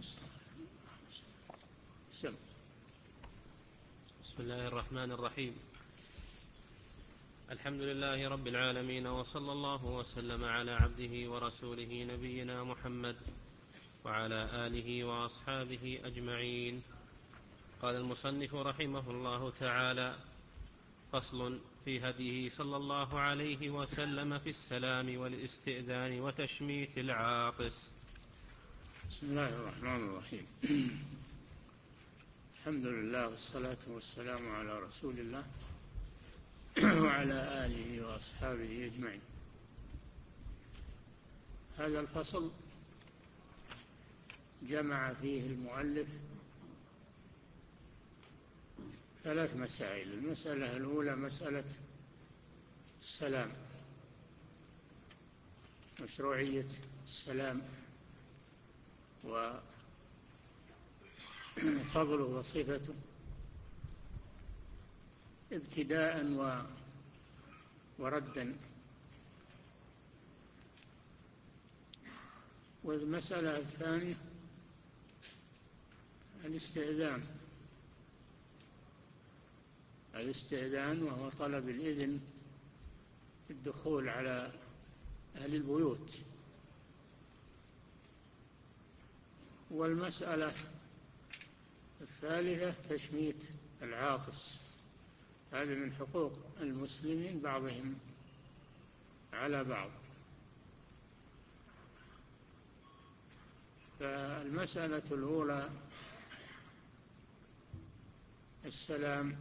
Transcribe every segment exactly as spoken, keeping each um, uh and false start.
سم. بسم الله الرحمن الرحيم. الحمد لله رب العالمين، وصلى الله وسلم على عبده ورسوله نبينا محمد وعلى آله وأصحابه أجمعين. قال المصنف رحمه الله تعالى: فصل في هديه صلى الله عليه وسلم في السلام والاستئذان وتشميت العاطس. بسم الله الرحمن الرحيم. الحمد لله والصلاة والسلام على رسول الله وعلى آله وأصحابه أجمعين. هذا الفصل جمع فيه المؤلف ثلاث مسائل. المسألة الأولى مسألة السلام، مشروعية السلام وفضله وصفته ابتداء وردا. والمسألة الثانية الاستئذان الاستئذان وهو طلب الإذن الدخول على أهل البيوت. والمسألة الثالثة تشميت العاطس، هذا من حقوق المسلمين بعضهم على بعض. فالمسألة الأولى السلام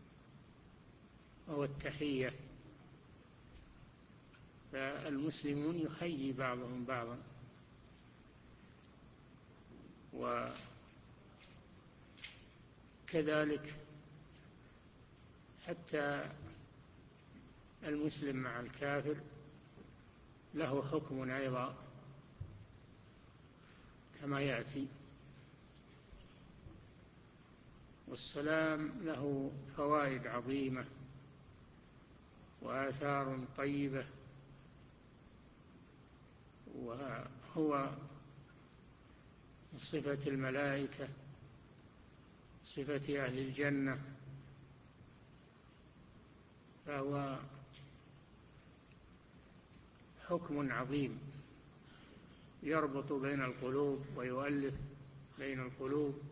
أو التحية، فالمسلمون يحيي بعضهم بعضا، وكذلك حتى المسلم مع الكافر له حكم أيضا كما يأتي. والسلام له فوائد عظيمة وآثار طيبة، وهو صفة الملائكة، صفة أهل الجنة، فهو حكم عظيم يربط بين القلوب ويؤلف بين القلوب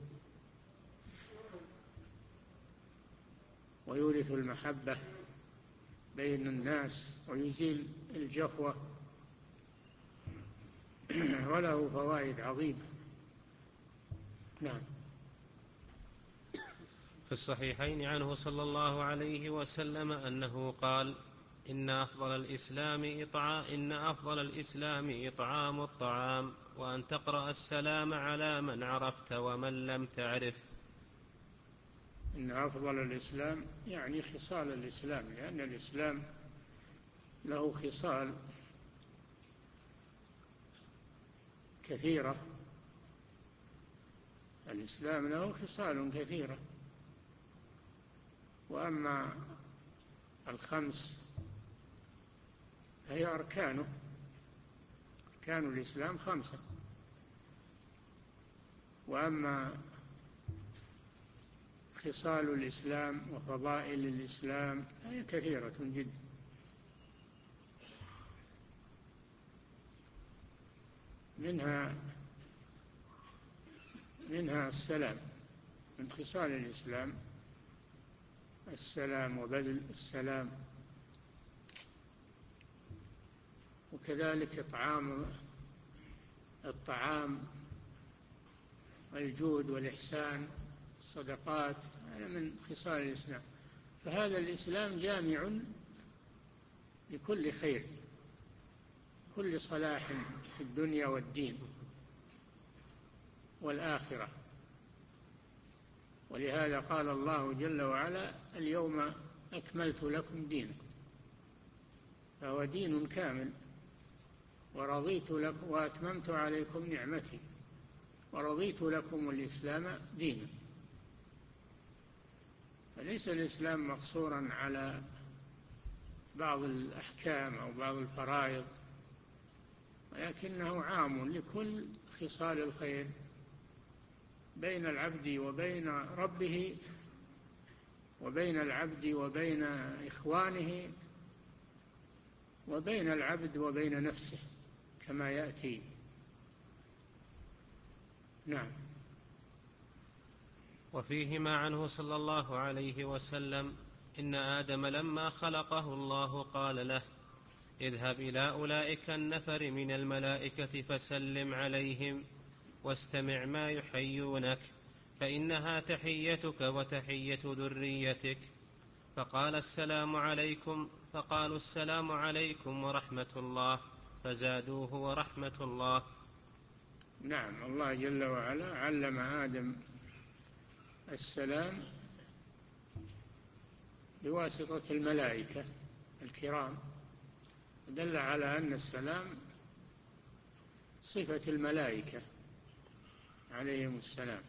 ويورث المحبة بين الناس ويزيل الجفوة، وله فوائد عظيمة. نعم. في الصحيحين عنه صلى الله عليه وسلم أنه قال: إن أفضل الإسلام إطعام إن أفضل الإسلام إطعام الطعام، وأن تقرأ السلام على من عرفت ومن لم تعرف. إن أفضل الإسلام يعني خصال الإسلام، لأن الإسلام له خصال كثيرة. الإسلام له خصال كثيرة، وأما الخمس هي أركانه. أركان الإسلام خمسة، وأما خصال الإسلام وفضائل الإسلام هي كثيرة جدا. منها منها السلام، من خصال الإسلام السلام وبذل السلام، وكذلك إطعام الطعام، الجود والإحسان، الصدقات، هذا من خصال الإسلام. فهذا الإسلام جامع لكل خير، كل صلاح في الدنيا والدين والآخرة. ولهذا قال الله جل وعلا: اليوم أكملت لكم دينكم، فهو دين كامل، ورضيت لكم وأتممت عليكم نعمتي ورضيت لكم الإسلام دينا. فليس الإسلام مقصورا على بعض الأحكام أو بعض الفرائض، ولكنه عام لكل خصال الخير بين العبد وبين ربه، وبين العبد وبين إخوانه، وبين العبد وبين نفسه كما يأتي. نعم. وفيهما عنه صلى الله عليه وسلم: إن آدم لما خلقه الله قال له: اذهب إلى أولئك النفر من الملائكة فسلم عليهم واستمع ما يحيونك، فإنها تحيتك وتحية ذريتك. فقال: السلام عليكم. فقالوا: السلام عليكم ورحمة الله. فزادوه: ورحمة الله. نعم. الله جل وعلا علم آدم السلام بواسطة الملائكة الكرام، دل على أن السلام صفة الملائكة عليهم السلام.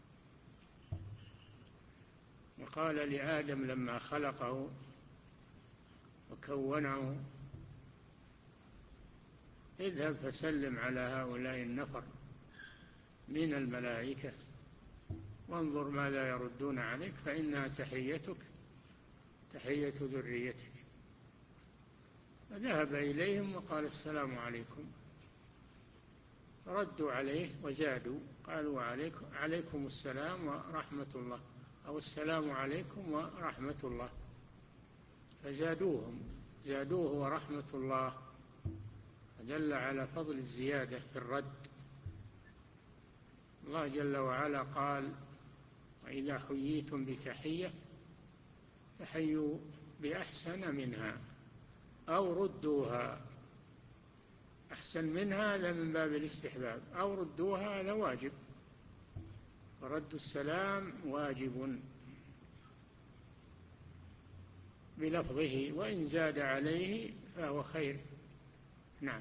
وقال لآدم لما خلقه وكونه: اذهب فسلم على هؤلاء النفر من الملائكة وانظر ماذا يردون عليك، فإنها تحيتك تحية ذريتك. فذهب إليهم وقال: السلام عليكم. ردوا عليه وزادوا، قالوا: عليكم, عليكم السلام ورحمة الله، أو السلام عليكم ورحمة الله. فزادوهم زادوه ورحمة الله، فدل على فضل الزيادة في الرد. الله جل وعلا قال: وإذا حييتم بتحية فحيوا بأحسن منها أو ردوها. أحسن منها هذا من باب الاستحباب، أو ردوها هذا واجب، ورد السلام واجب بلفظه، وإن زاد عليه فهو خير. نعم.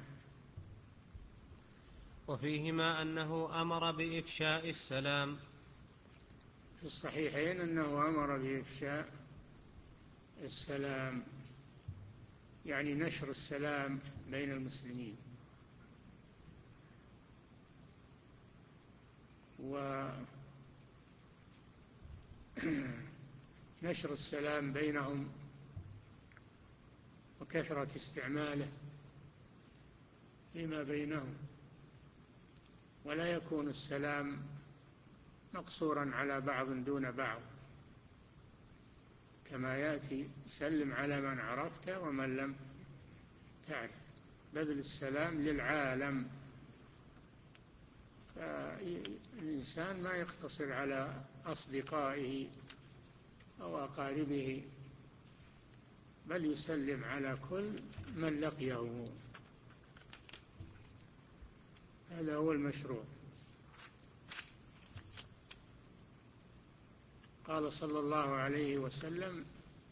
وفيهما أنه أمر بإفشاء السلام. في الصحيحين أنه أمر بإفشاء السلام، يعني نشر السلام بين المسلمين، ونشر السلام بينهم وكثرة استعماله فيما بينهم، ولا يكون السلام مقصورا على بعض دون بعض، كما يأتي: سلم على من عرفت ومن لم تعرف، بذل السلام للعالم. فالإنسان ما يقتصر على أصدقائه أو أقاربه، بل يسلم على كل من لقيه. هذا هو المشروع. قال صلى الله عليه وسلم: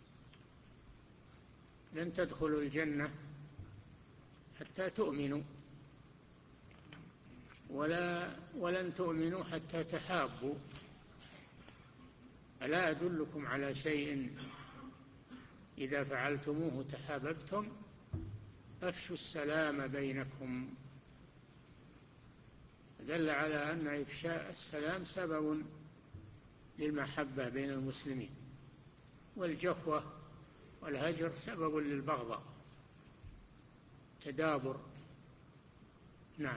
لن تدخلوا الجنة حتى تؤمنوا، ولا ولن تؤمنوا حتى تحابوا. ألا أدلكم على شيء إذا فعلتموه تحاببتم؟ أفشوا السلام بينكم. دل على أن إفشاء السلام سبب للمحبة بين المسلمين، والجفوة والهجر سبب للبغضاء، تدابر. نعم.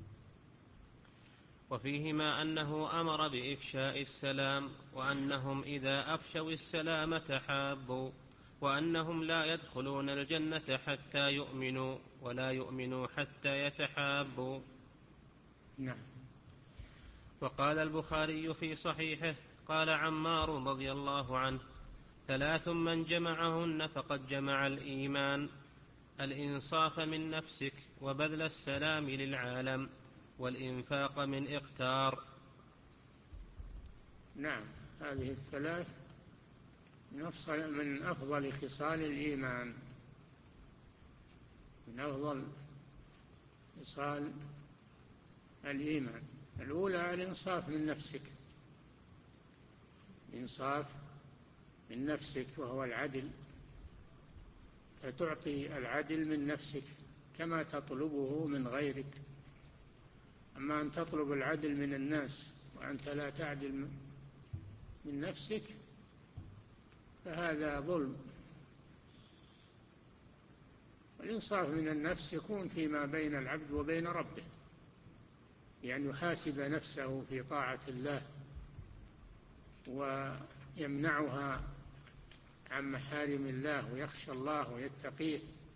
وفيهما أنه أمر بإفشاء السلام، وأنهم إذا أفشوا السلام تحابوا، وأنهم لا يدخلون الجنة حتى يؤمنوا، ولا يؤمنوا حتى يتحابوا. نعم. وقال البخاري في صحيحه: قال عمار رضي الله عنه: ثلاث من جمعهن فقد جمع الإيمان: الإنصاف من نفسك، وبذل السلام للعالم، والإنفاق من إقتار. نعم. هذه الثلاث من أفضل خصال الإيمان، من أفضل خصال الإيمان. الأولى الإنصاف من نفسك، الإنصاف من نفسك وهو العدل، فتعطي العدل من نفسك كما تطلبه من غيرك. أما أن تطلب العدل من الناس وأنت لا تعدل من نفسك فهذا ظلم. والإنصاف من النفس يكون فيما بين العبد وبين ربه، يعني يحاسب نفسه في طاعة الله ويمنعها عن محارم الله ويخشى الله ويتقيه،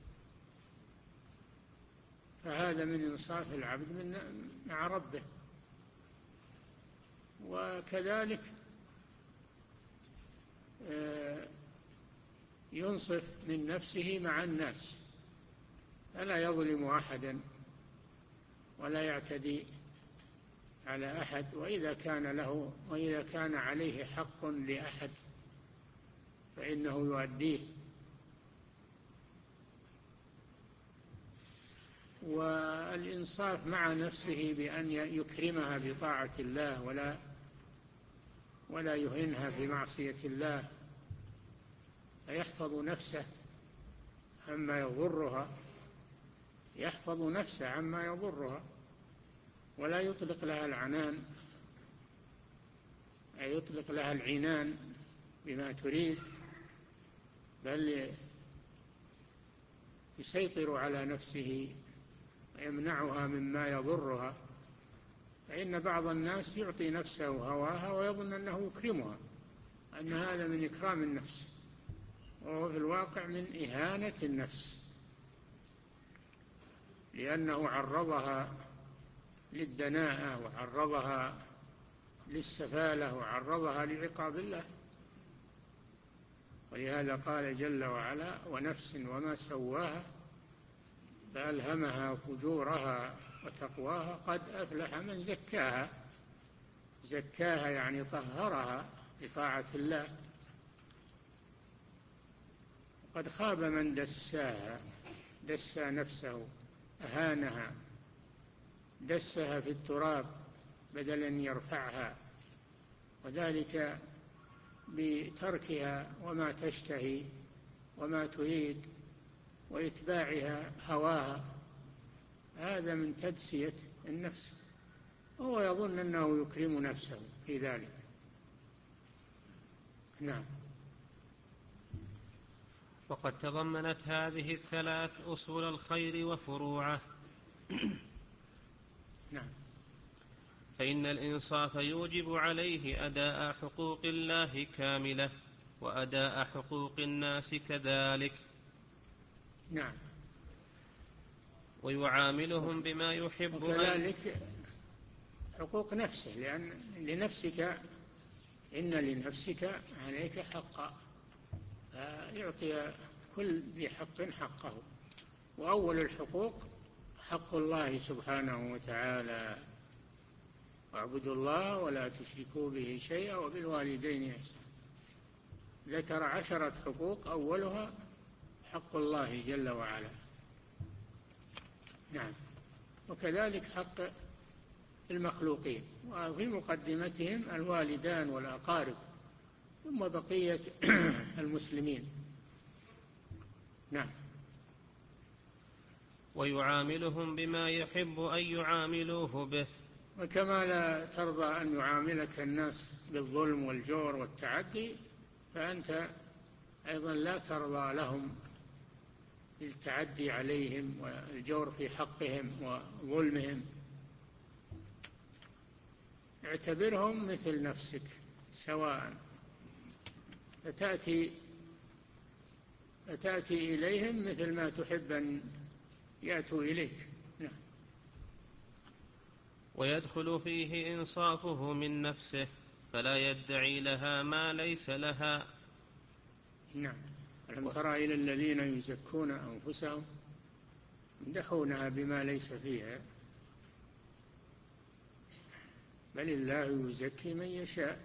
فهذا من إنصاف العبد من مع ربه. وكذلك ينصف من نفسه مع الناس، فلا يظلم أحدا ولا يعتدي على أحد، وإذا كان له وإذا كان عليه حق لأحد فإنه يؤديه. والإنصاف مع نفسه بأن يكرمها بطاعة الله ولا ولا يهينها في معصية الله، فيحفظ نفسه عما يضرها يحفظ نفسه عما يضرها ولا يطلق لها العنان، أي يطلق لها العنان بما تريد، بل يسيطر على نفسه ويمنعها مما يضرها. فإن بعض الناس يعطي نفسه هواها ويظن أنه يكرمها، أن هذا من إكرام النفس، وهو في الواقع من إهانة النفس، لأنه عرضها للدناءة وعرضها للسفالة وعرضها لعقاب الله. ولهذا قال جل وعلا: ونفس وما سواها فألهمها فجورها وتقواها قد أفلح من زكاها. زكاها يعني طهرها بطاعة الله، قد خاب من دساها، دسى نفسه، أهانها، دسها في التراب بدل أن يرفعها، وذلك بتركها وما تشتهي وما تريد وإتباعها هواها. هذا من تدسية النفس، وهو يظن أنه يكرم نفسه في ذلك. نعم. وقد تضمنت هذه الثلاث أصول الخير وفروعه. نعم. فإن الإنصاف يوجب عليه أداء حقوق الله كاملة، وأداء حقوق الناس كذلك. نعم. ويعاملهم بما يحب، وكذلك حقوق نفسه، لأن لنفسك إن لنفسك عليك حقا، فيعطي كل ذي حق حقه. وأول الحقوق حق الله سبحانه وتعالى: واعبدوا الله ولا تشركوا به شيئا وبالوالدين إحسانا. ذكر عشرة حقوق أولها حق الله جل وعلا. نعم. وكذلك حق المخلوقين، وفي مقدمتهم الوالدان والأقارب، ثم بقية المسلمين. نعم. ويعاملهم بما يحب أن يعاملوه به. وكما لا ترضى أن يعاملك الناس بالظلم والجور والتعدي، فأنت أيضا لا ترضى لهم بالتعدي عليهم والجور في حقهم وظلمهم. اعتبرهم مثل نفسك سواء، فتأتي فتأتي إليهم مثل ما تحب أن يأتوا إليك. نعم. ويدخل فيه إنصافه من نفسه، فلا يدعي لها ما ليس لها. نعم. ألم ترى إلى الذين يزكون أنفسهم يمدحونها بما ليس فيها، بل الله يزكي من يشاء.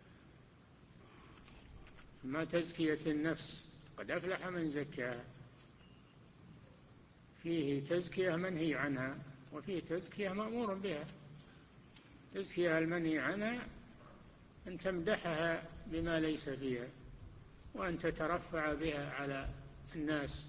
ما تزكية النفس قد أفلح من زكاها، فيه تزكية منهي عنها وفيه تزكية مأمور بها. تزكية المنهي عنها أن تمدحها بما ليس فيها، وأن تترفع بها على الناس،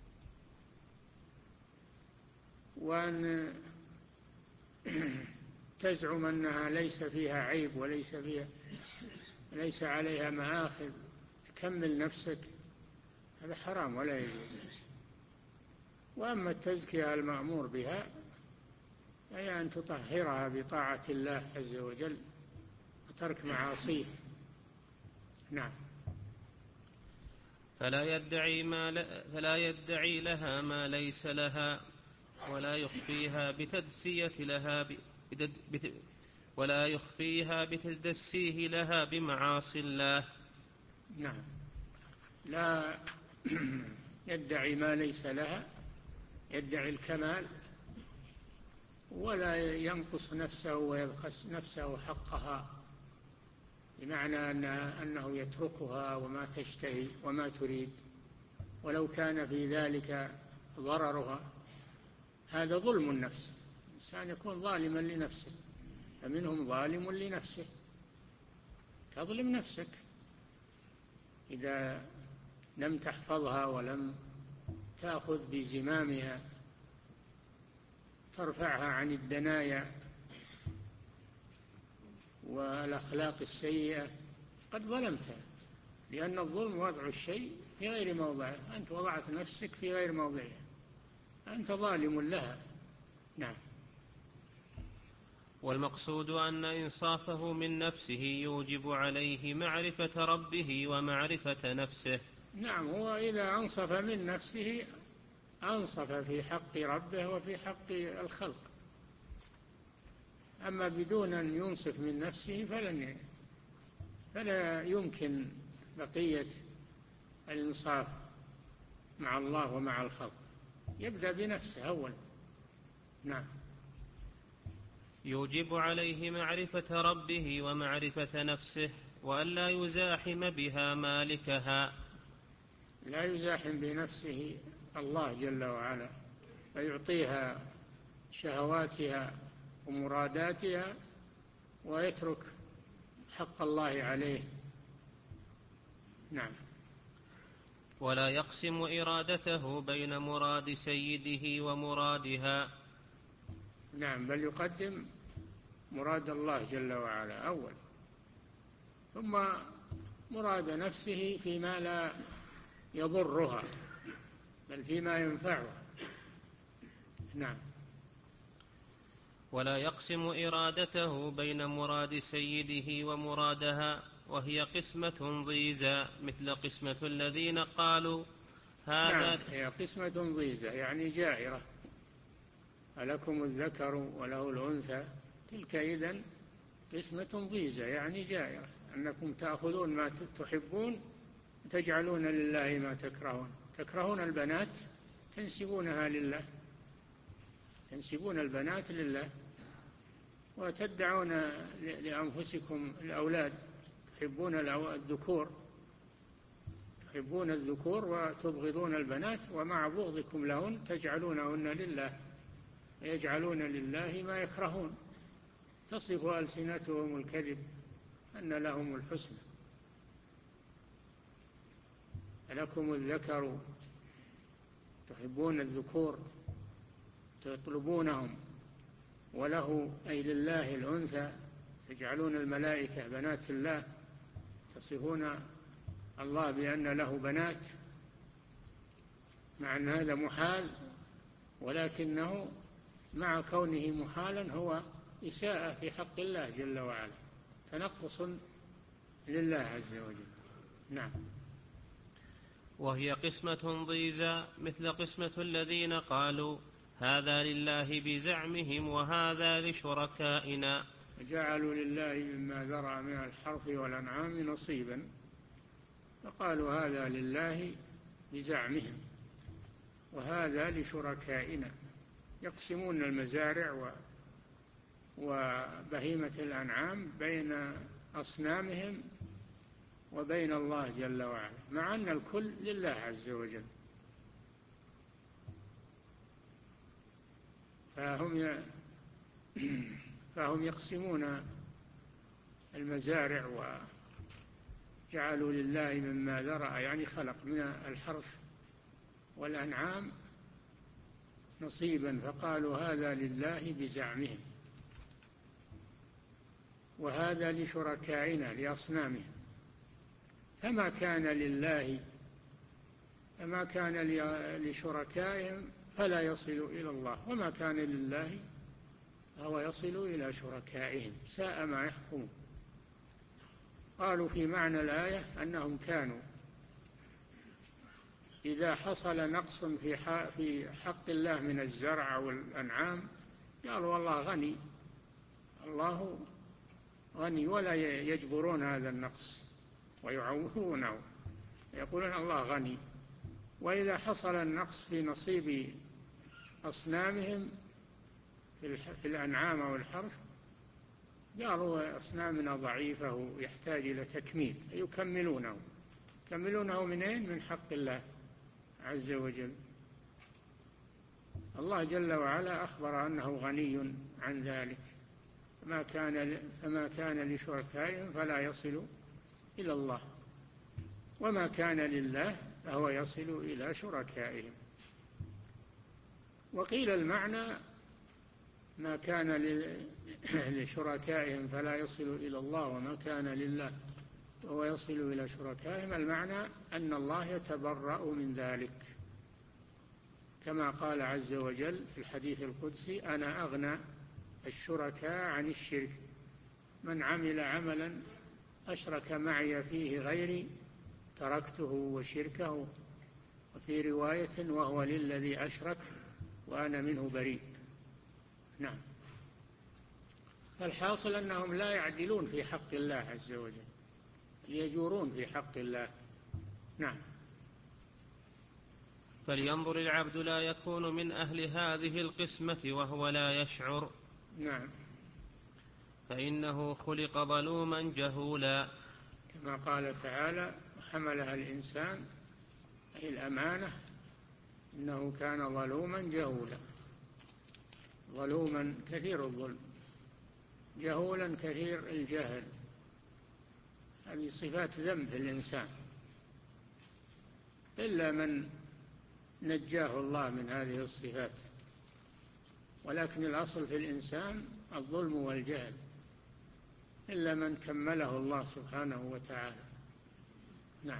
وأن تزعم أنها ليس فيها عيب وليس فيها ليس عليها مآخذ، تكمل نفسك، هذا حرام ولا يجوز. وأما التزكية المأمور بها أي أن تطهرها بطاعة الله عز وجل وترك معاصيه. نعم. فلا يدعي, ما ل... فلا يدعي لها ما ليس لها، ولا يخفيها بتدسية لها ب... بتد... ولا يخفيها بتدسيه لها بمعاصي الله. نعم. لا يدعي ما ليس لها، يدعي الكمال ولا ينقص نفسه ويبخس نفسه حقها، بمعنى أنه يتركها وما تشتهي وما تريد ولو كان في ذلك ضررها. هذا ظلم النفس، الإنسان يكون ظالما لنفسه، فمنهم ظالم لنفسه، تظلم نفسك إذا لم تحفظها ولم تأخذ بزمامها، ترفعها عن الدنايا والأخلاق السيئة، قد ظلمتها، لأن الظلم وضع الشيء في غير موضعه، أنت وضعت نفسك في غير موضعها، أنت ظالم لها. نعم. والمقصود أن إنصافه من نفسه يوجب عليه معرفة ربه ومعرفة نفسه. نعم، هو إذا أنصف من نفسه أنصف في حق ربه وفي حق الخلق، أما بدون أن ينصف من نفسه فلن فلا يمكن بقية الإنصاف مع الله ومع الخلق، يبدأ بنفسه أولا. نعم. يوجب عليه معرفة ربه ومعرفة نفسه، وأن لا يزاحم بها مالكها. لا يزاحم بنفسه الله جل وعلا، فيعطيها شهواتها ومراداتها ويترك حق الله عليه. نعم. ولا يقسم إرادته بين مراد سيده ومرادها. نعم، بل يقدم مراد الله جل وعلا أول، ثم مراد نفسه فيما لا يضرها بل فيما ينفعها. نعم. ولا يقسم إرادته بين مراد سيده ومرادها، وهي قسمة ضيزى مثل قسمة الذين قالوا هذا. نعم، هي قسمة ضيزى يعني جائرة، ألكم الذكر وله الأنثى، تلك إذن قسمة ضيزى يعني جائرة، أنكم تأخذون ما تحبون وتجعلون لله ما تكرهون. تكرهون البنات تنسبونها لله، تنسبون البنات لله، وتدعون لأنفسكم الأولاد، تحبون الذكور، تحبون الذكور وتبغضون البنات، ومع بغضكم لهن تجعلونهن لله، يجعلون لله ما يكرهون، تصف ألسنتهم الكذب أن لهم الحسنى. ألكم الذكر، تحبون الذكور تطلبونهم، وله أي لله الأنثى، تجعلون الملائكة بنات الله، تصفون الله بأن له بنات، مع أن هذا محال، ولكنه مع كونه محالا هو إساءة في حق الله جل وعلا، تنقص لله عز وجل. نعم. وهي قسمة ضيزى مثل قسمة الذين قالوا هذا لله بزعمهم وهذا لشركائنا. وجعلوا لله مما ذرأ من الحرث والأنعام نصيبا، فقالوا هذا لله بزعمهم وهذا لشركائنا، يقسمون المزارع وبهيمة الأنعام بين أصنامهم وبين الله جل وعلا، مع أن الكل لله عز وجل. فهم فهم يقسمون المزارع وجعلوا لله مما ذرأ يعني خلق من الحرث والأنعام نصيبا، فقالوا هذا لله بزعمهم، وهذا لشركائنا لأصنامهم، فما كان لله فما كان لشركائهم فلا يصل إلى الله، وما كان لله فهو يصل إلى شركائهم، ساء ما يحكمون. قالوا في معنى الآية أنهم كانوا إذا حصل نقص في حق الله من الزرع والأنعام قالوا والله غني، الله غني، ولا يجبرون هذا النقص ويعوضونه، يقولون الله غني. وإذا حصل النقص في نصيب أصنامهم في الأنعام والحرث قالوا أصنامنا ضعيفة ويحتاج إلى تكميل، يكملونه يكملونه منين؟ من حق الله عز وجل. الله جل وعلا أخبر أنه غني عن ذلك، فما كان فما كان لشركائهم فلا يصل إلى الله، وما كان لله فهو يصل إلى شركائهم. وقيل المعنى ما كان لشركائهم فلا يصل إلى الله، وما كان لله وهو يصل إلى شركائهم، المعنى أن الله يتبرأ من ذلك، كما قال عز وجل في الحديث القدسي: أنا أغنى الشركاء عن الشرك، من عمل عملا أشرك معي فيه غيري تركته وشركه. وفي رواية: وهو للذي أشرك وأنا منه بريء. نعم. فالحاصل أنهم لا يعدلون في حق الله عز وجل، يجورون في حق الله. نعم. فلينظر العبد لا يكون من أهل هذه القسمة وهو لا يشعر. نعم. فإنه خلق ظلوما جهولا، كما قال تعالى: وحملها الإنسان، أي الأمانة، إنه كان ظلوما جهولا. ظلوما كثير الظلم، جهولا كثير الجهل، هذه صفات ذنب في الإنسان، إلا من نجاه الله من هذه الصفات، ولكن الأصل في الإنسان الظلم والجهل، إلا من كمله الله سبحانه وتعالى. نعم.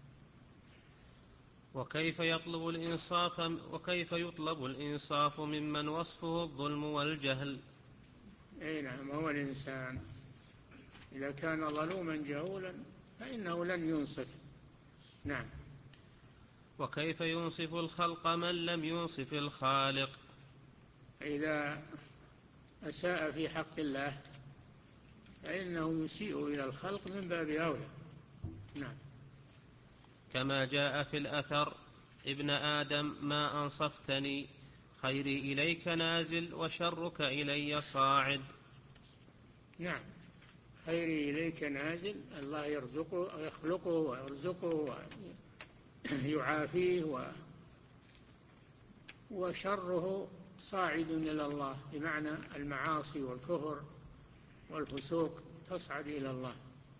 وكيف يطلب الإنصاف وكيف يطلب الإنصاف ممن وصفه الظلم والجهل؟ أي نعم. هو الإنسان إذا كان ظلوما جهولا فإنه لن ينصف. نعم. وكيف ينصف الخلق من لم ينصف الخالق؟ إذا أساء في حق الله فإنه يسيء إلى الخلق من باب أولى. نعم. كما جاء في الأثر: ابن آدم ما أنصفتني، خيري إليك نازل وشرك إلي صاعد. نعم. خيري إليك نازل، الله يرزقه يخلقه ويرزقه ويعافيه، و وشره صاعد إلى الله، بمعنى المعاصي والكفر والفسوق تصعد إلى الله.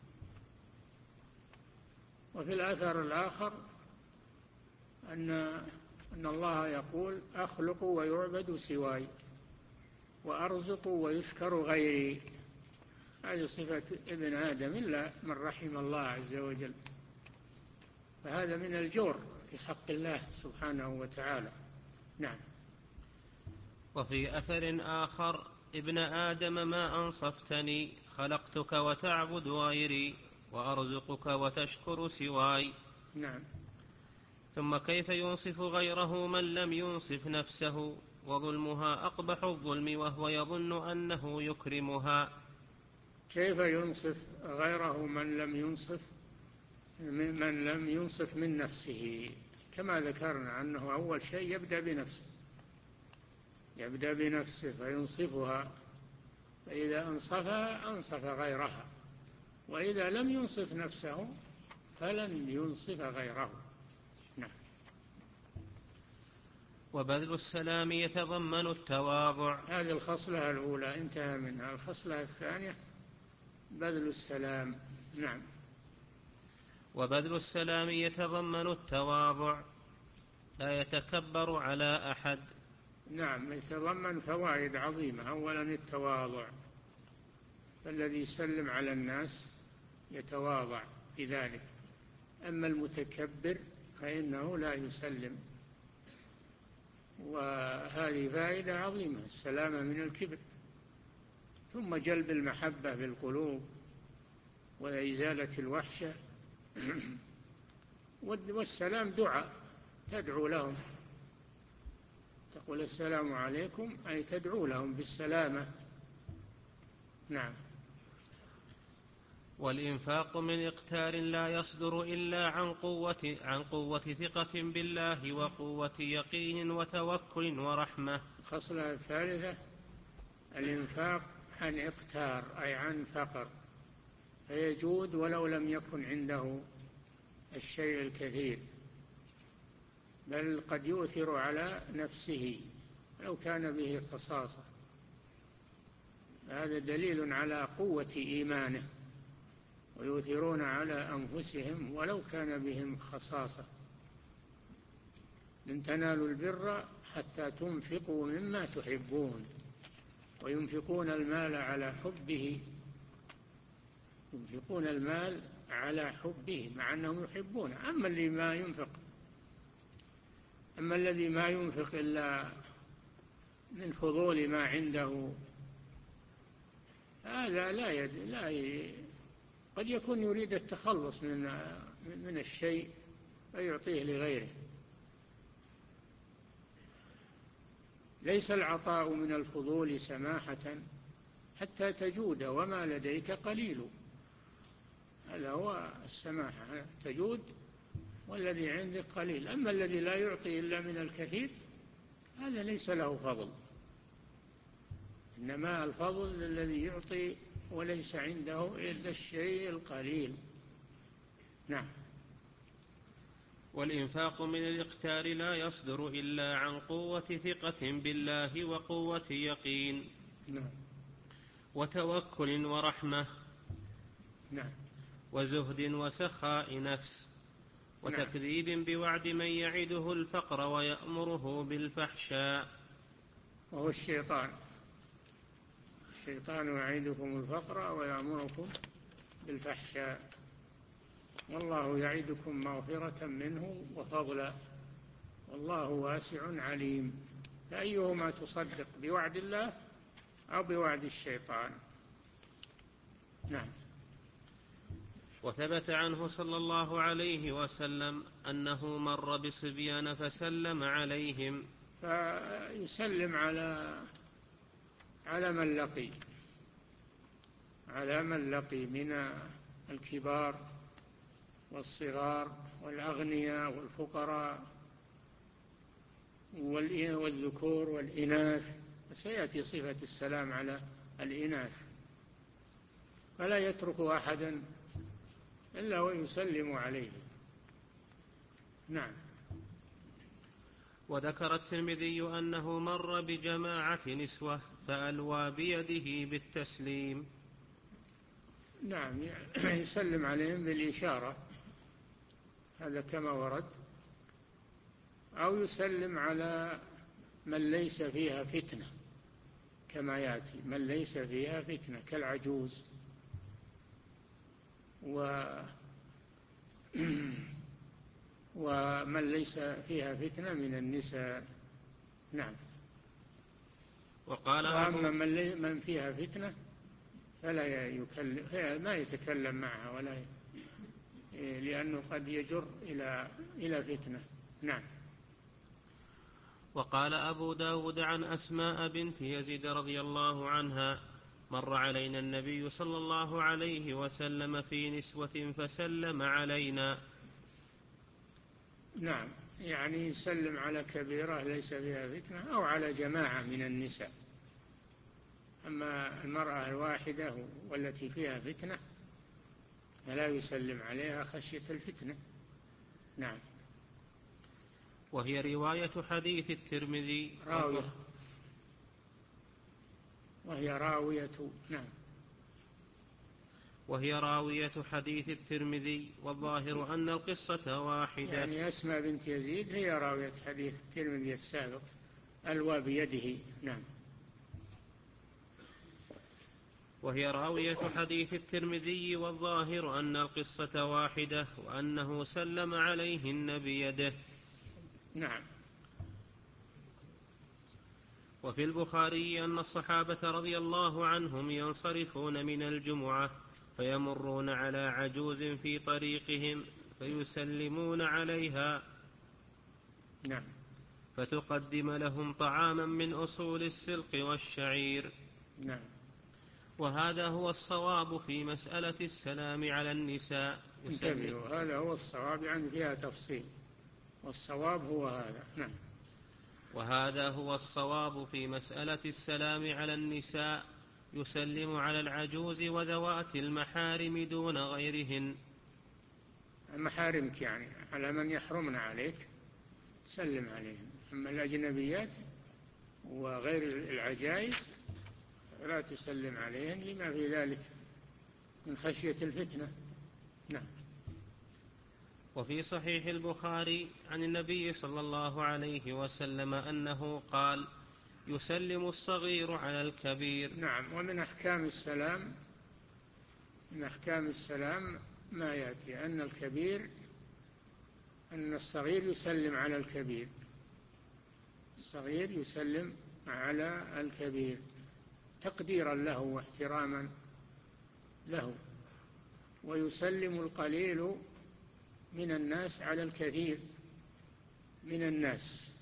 وفي الأثر الآخر أن أن الله يقول: أخلق ويعبد سواي، وأرزق ويشكر غيري. هذه صفة ابن آدم إلا من رحم الله عز وجل، فهذا من الجور في حق الله سبحانه وتعالى. نعم. وفي أثر آخر: ابن آدم ما أنصفتني، خلقتك وتعبد غيري، وأرزقك وتشكر سواي. نعم. ثم كيف ينصف غيره من لم ينصف نفسه، وظلمها أقبح الظلم وهو يظن أنه يكرمها؟ كيف ينصف غيره من لم ينصف من لم ينصف من نفسه؟ كما ذكرنا أنه أول شيء يبدأ بنفسه يبدأ بنفسه فينصفها، فإذا أنصفها أنصف غيرها، وإذا لم ينصف نفسه فلن ينصف غيره. نعم. وبذل السلام يتضمن التواضع. هذه الخصلة الأولى انتهى منها. الخصلة الثانية بذل السلام. نعم. وبذل السلام يتضمن التواضع، لا يتكبر على أحد. نعم. يتضمن فوائد عظيمة. أولا التواضع، فالذي يسلم على الناس يتواضع بذلك، أما المتكبر فإنه لا يسلم. وهذه فائدة عظيمة، السلامة من الكبر. ثم جلب المحبة بالقلوب وإزالة الوحشة. والسلام دعاء، تدعو لهم، تقول السلام عليكم، أي تدعو لهم بالسلامة. نعم. والإنفاق من إقتار لا يصدر إلا عن قوة, عن قوة ثقة بالله وقوة يقين وتوكل ورحمة. الخصلة الثالثة الإنفاق عن إقتار، أي عن فقر، فيجود ولو لم يكن عنده الشيء الكثير، بل قد يؤثر على نفسه لو كان به خصاصة. هذا دليل على قوة إيمانه، ويؤثرون على أنفسهم ولو كان بهم خصاصة. لن تنالوا البر حتى تنفقوا مما تحبون، وينفقون المال على حبه، ينفقون المال على حبه مع أنهم يحبون. أما اللي ما ينفق، أما الذي ما ينفق إلا من فضول ما عنده، هذا لا يد لا ي... قد يكون يريد التخلص من من الشيء فيعطيه لغيره. ليس العطاء من الفضول سماحة حتى تجود وما لديك قليل، هذا هو السماحة، تجود والذي عندك قليل. أما الذي لا يعطي إلا من الكثير هذا ليس له فضل، إنما الفضل الذي يعطي وليس عنده إلا الشيء القليل. نعم. والإنفاق من الإقتار لا يصدر إلا عن قوة ثقة بالله وقوة يقين. نعم. وتوكل ورحمة. نعم. وزهد وسخاء نفس. وتكذيب نعم. بوعد من يعده الفقر ويأمره بالفحشاء، وهو الشيطان. الشيطان يعيدكم الفقر ويأمركم بالفحشاء، والله يعدكم مغفرة منه وفضلا، والله واسع عليم. فأيهما تصدق، بوعد الله أو بوعد الشيطان؟ نعم. وثبت عنه صلى الله عليه وسلم أنه مر بصبيان فسلم عليهم. فيسلم على على من لقي على من لقي من الكبار والصغار والأغنياء والفقراء والذكور والإناث، سيأتي صفة السلام على الإناث، فلا يترك أحدا إلا ويسلم عليه. نعم. وذكر الترمذي أنه مر بجماعة نسوة فألوى بيده بالتسليم. نعم، يسلم عليهم بالإشارة، هذا كما ورد، أو يسلم على من ليس فيها فتنة كما يأتي، من ليس فيها فتنة كالعجوز و ومن ليس فيها فتنة من النساء. نعم. وقال وأما من, من فيها فتنة فلا يكلم، ما يتكلم معها ولا ي... لأنه قد يجر إلى إلى فتنة. نعم. وقال أبو داود عن أسماء بنت يزيد رضي الله عنها: مر علينا النبي صلى الله عليه وسلم في نسوة فسلم علينا. نعم، يعني يسلم على كبيرة ليس فيها فتنة أو على جماعة من النساء. أما المرأة الواحدة والتي فيها فتنة فلا يسلم عليها خشية الفتنة. نعم. وهي رواية حديث الترمذي راوية، وهي راوية. نعم. وهي راوية حديث الترمذي، والظاهر أن القصة واحدة. يعني أسماء بنت يزيد هي راوية حديث الترمذي السابق، ألوى بيده. نعم. وهي راوية حديث الترمذي، والظاهر أن القصة واحدة، وأنه سلم عليهن بيده. نعم. وفي البخاري أن الصحابة رضي الله عنهم ينصرفون من الجمعة فيمرون على عجوز في طريقهم فيسلمون عليها، نعم. فتقدم لهم طعاما من أصول السلق والشعير. نعم. وهذا هو الصواب في مسألة السلام على النساء. انتبهوا، هذا هو الصواب، يعني فيها تفصيل، والصواب هو هذا. نعم. وهذا هو الصواب في مسألة السلام على النساء، يسلم على العجوز وذوات المحارم دون غيرهن. محارمك يعني على من يحرمن عليك تسلم عليهم، أما الأجنبيات وغير العجائز لا تسلم عليهن لما في ذلك من خشية الفتنة. نعم. وفي صحيح البخاري عن النبي صلى الله عليه وسلم أنه قال: يسلم الصغير على الكبير. نعم. ومن أحكام السلام من أحكام السلام ما يأتي أن الكبير أن الصغير يسلم على الكبير، الصغير يسلم على الكبير تقديرا له واحتراما له، ويسلم القليل من الناس على الكثير من الناس،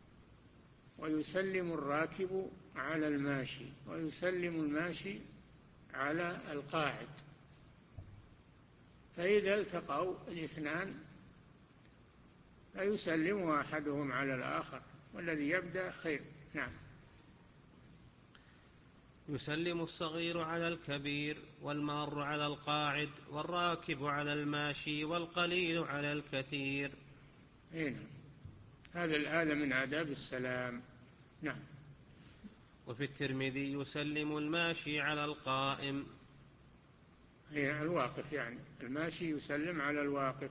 ويسلم الراكب على الماشي، ويسلم الماشي على القاعد، فإذا التقوا الاثنان فيسلم أحدهم على الآخر والذي يبدأ خير. نعم. يسلم الصغير على الكبير، والمار على القاعد، والراكب على الماشي، والقليل على الكثير. هنا هذا الآلة من آداب السلام. نعم. وفي الترمذي يسلم الماشي على القائم. هنا الواقف، يعني الماشي يسلم على الواقف،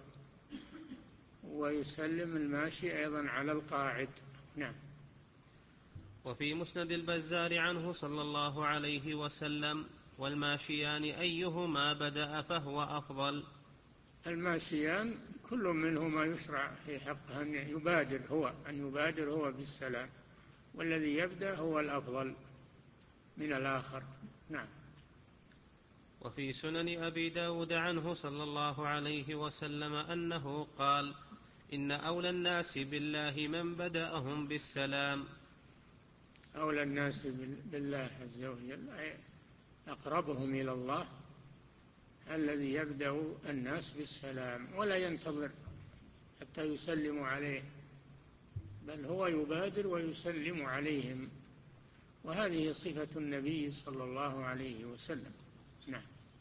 ويسلم الماشي أيضا على القاعد. نعم. وفي مسند البزار عنه صلى الله عليه وسلم: والماشيان أيهما بدأ فهو أفضل. الماشيان كل منهما يشرع في حقه أن يبادر هو أن يبادر هو بالسلام، والذي يبدأ هو الأفضل من الآخر. نعم. وفي سنن أبي داود عنه صلى الله عليه وسلم أنه قال: إن أولى الناس بالله من بدأهم بالسلام. أولى الناس بالله عز وجل أي أقربهم إلى الله الذي يبدأ الناس بالسلام ولا ينتظر حتى يسلم عليه، بل هو يبادر ويسلم عليهم، وهذه صفة النبي صلى الله عليه وسلم. نعم.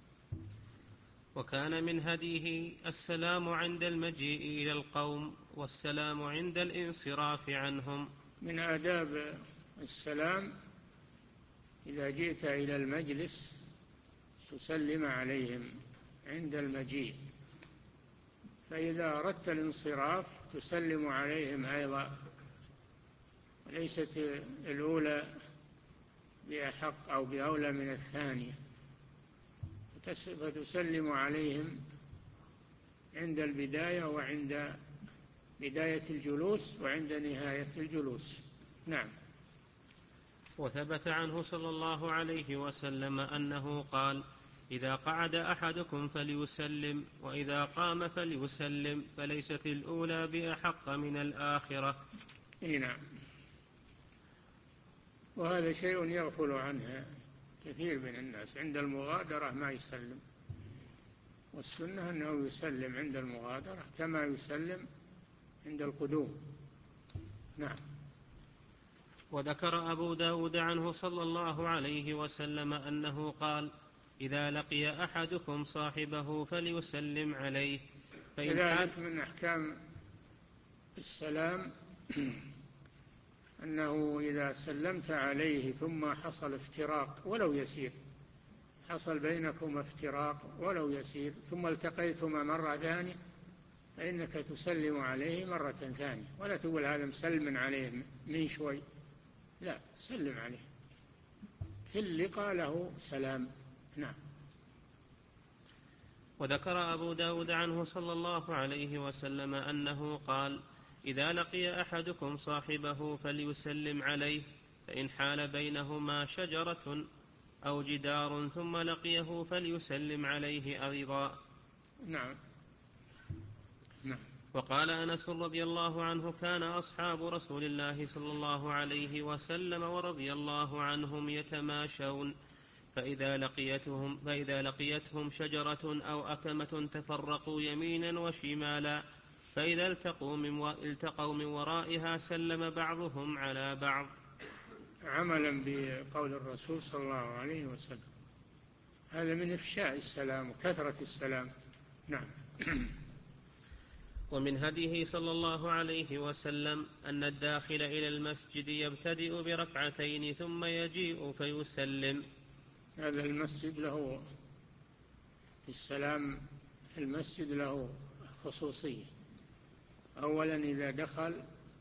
وكان من هديه السلام عند المجيء إلى القوم، والسلام عند الانصراف عنهم. من آداب السلام إذا جئت إلى المجلس تسلم عليهم عند المجيء، فإذا أردت الانصراف تسلم عليهم أيضا، وليست الأولى بأحق أو بأولى من الثانية، فتسلم عليهم عند البداية وعند بداية الجلوس وعند نهاية الجلوس. نعم. وثبت عنه صلى الله عليه وسلم أنه قال: إذا قعد أحدكم فليسلم، وإذا قام فليسلم، فليست الأولى بأحق من الآخرة. نعم. وهذا شيء يغفل عنه كثير من الناس، عند المغادرة ما يسلم، والسنة أنه يسلم عند المغادرة كما يسلم عند القدوم. نعم. وذكر أبو داود عنه صلى الله عليه وسلم أنه قال: إذا لقي أحدكم صاحبه فليسلم عليه، فإن كذلك من أحكام السلام أنه إذا سلمت عليه ثم حصل افتراق ولو يسير، حصل بينكم افتراق ولو يسير، ثم التقيتما مرة ثانية، فإنك تسلم عليه مرة ثانية، ولا تقول هذا مسلم عليه من شوي، لا، سلم عليه، كل لقاء له سلام. نعم. وذكر أبو داود عنه صلى الله عليه وسلم أنه قال: إذا لقي أحدكم صاحبه فليسلم عليه، فإن حال بينهما شجرة أو جدار ثم لقيه فليسلم عليه أيضا. نعم. نعم. وقال أنس رضي الله عنه: كان أصحاب رسول الله صلى الله عليه وسلم ورضي الله عنهم يتماشون، فإذا لقيتهم, فإذا لقيتهم شجرة أو أكمة تفرقوا يمينا وشمالا، فإذا التقوا من, و... التقوا من ورائها سلم بعضهم على بعض. عملا بقول الرسول صلى الله عليه وسلم، هذا من إفشاء السلام وكثرة السلام. نعم. ومن هديه صلى الله عليه وسلم أن الداخل إلى المسجد يبتدئ بركعتين ثم يجيء فيسلم. هذا المسجد له في السلام في المسجد له خصوصية. أولا إذا دخل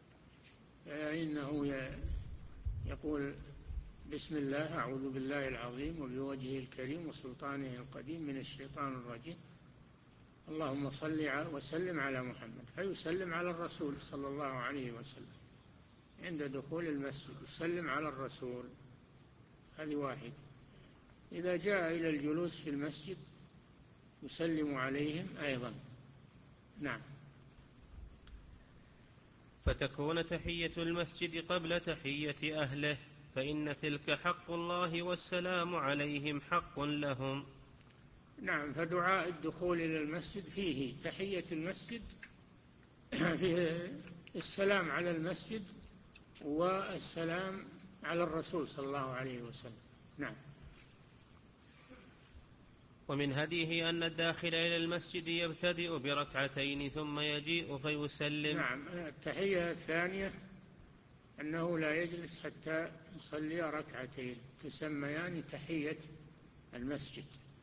فإنه يقول: بسم الله، أعوذ بالله العظيم وبوجهه الكريم وسلطانه القديم من الشيطان الرجيم، اللهم صل وسلم على محمد، فيسلم على الرسول صلى الله عليه وسلم. عند دخول المسجد يسلم على الرسول، هذه واحد. إذا جاء إلى الجلوس في المسجد يسلم عليهم أيضا. نعم. فتكون تحية المسجد قبل تحية أهله، فإن تلك حق الله والسلام عليهم حق لهم. نعم. فدعاء الدخول إلى المسجد فيه تحية المسجد، فيه السلام على المسجد والسلام على الرسول صلى الله عليه وسلم. نعم. ومن هديه أن الداخل إلى المسجد يبتدئ بركعتين ثم يجيء فيسلم. نعم. التحية الثانية أنه لا يجلس حتى يصلي ركعتين، تسميان تحية المسجد،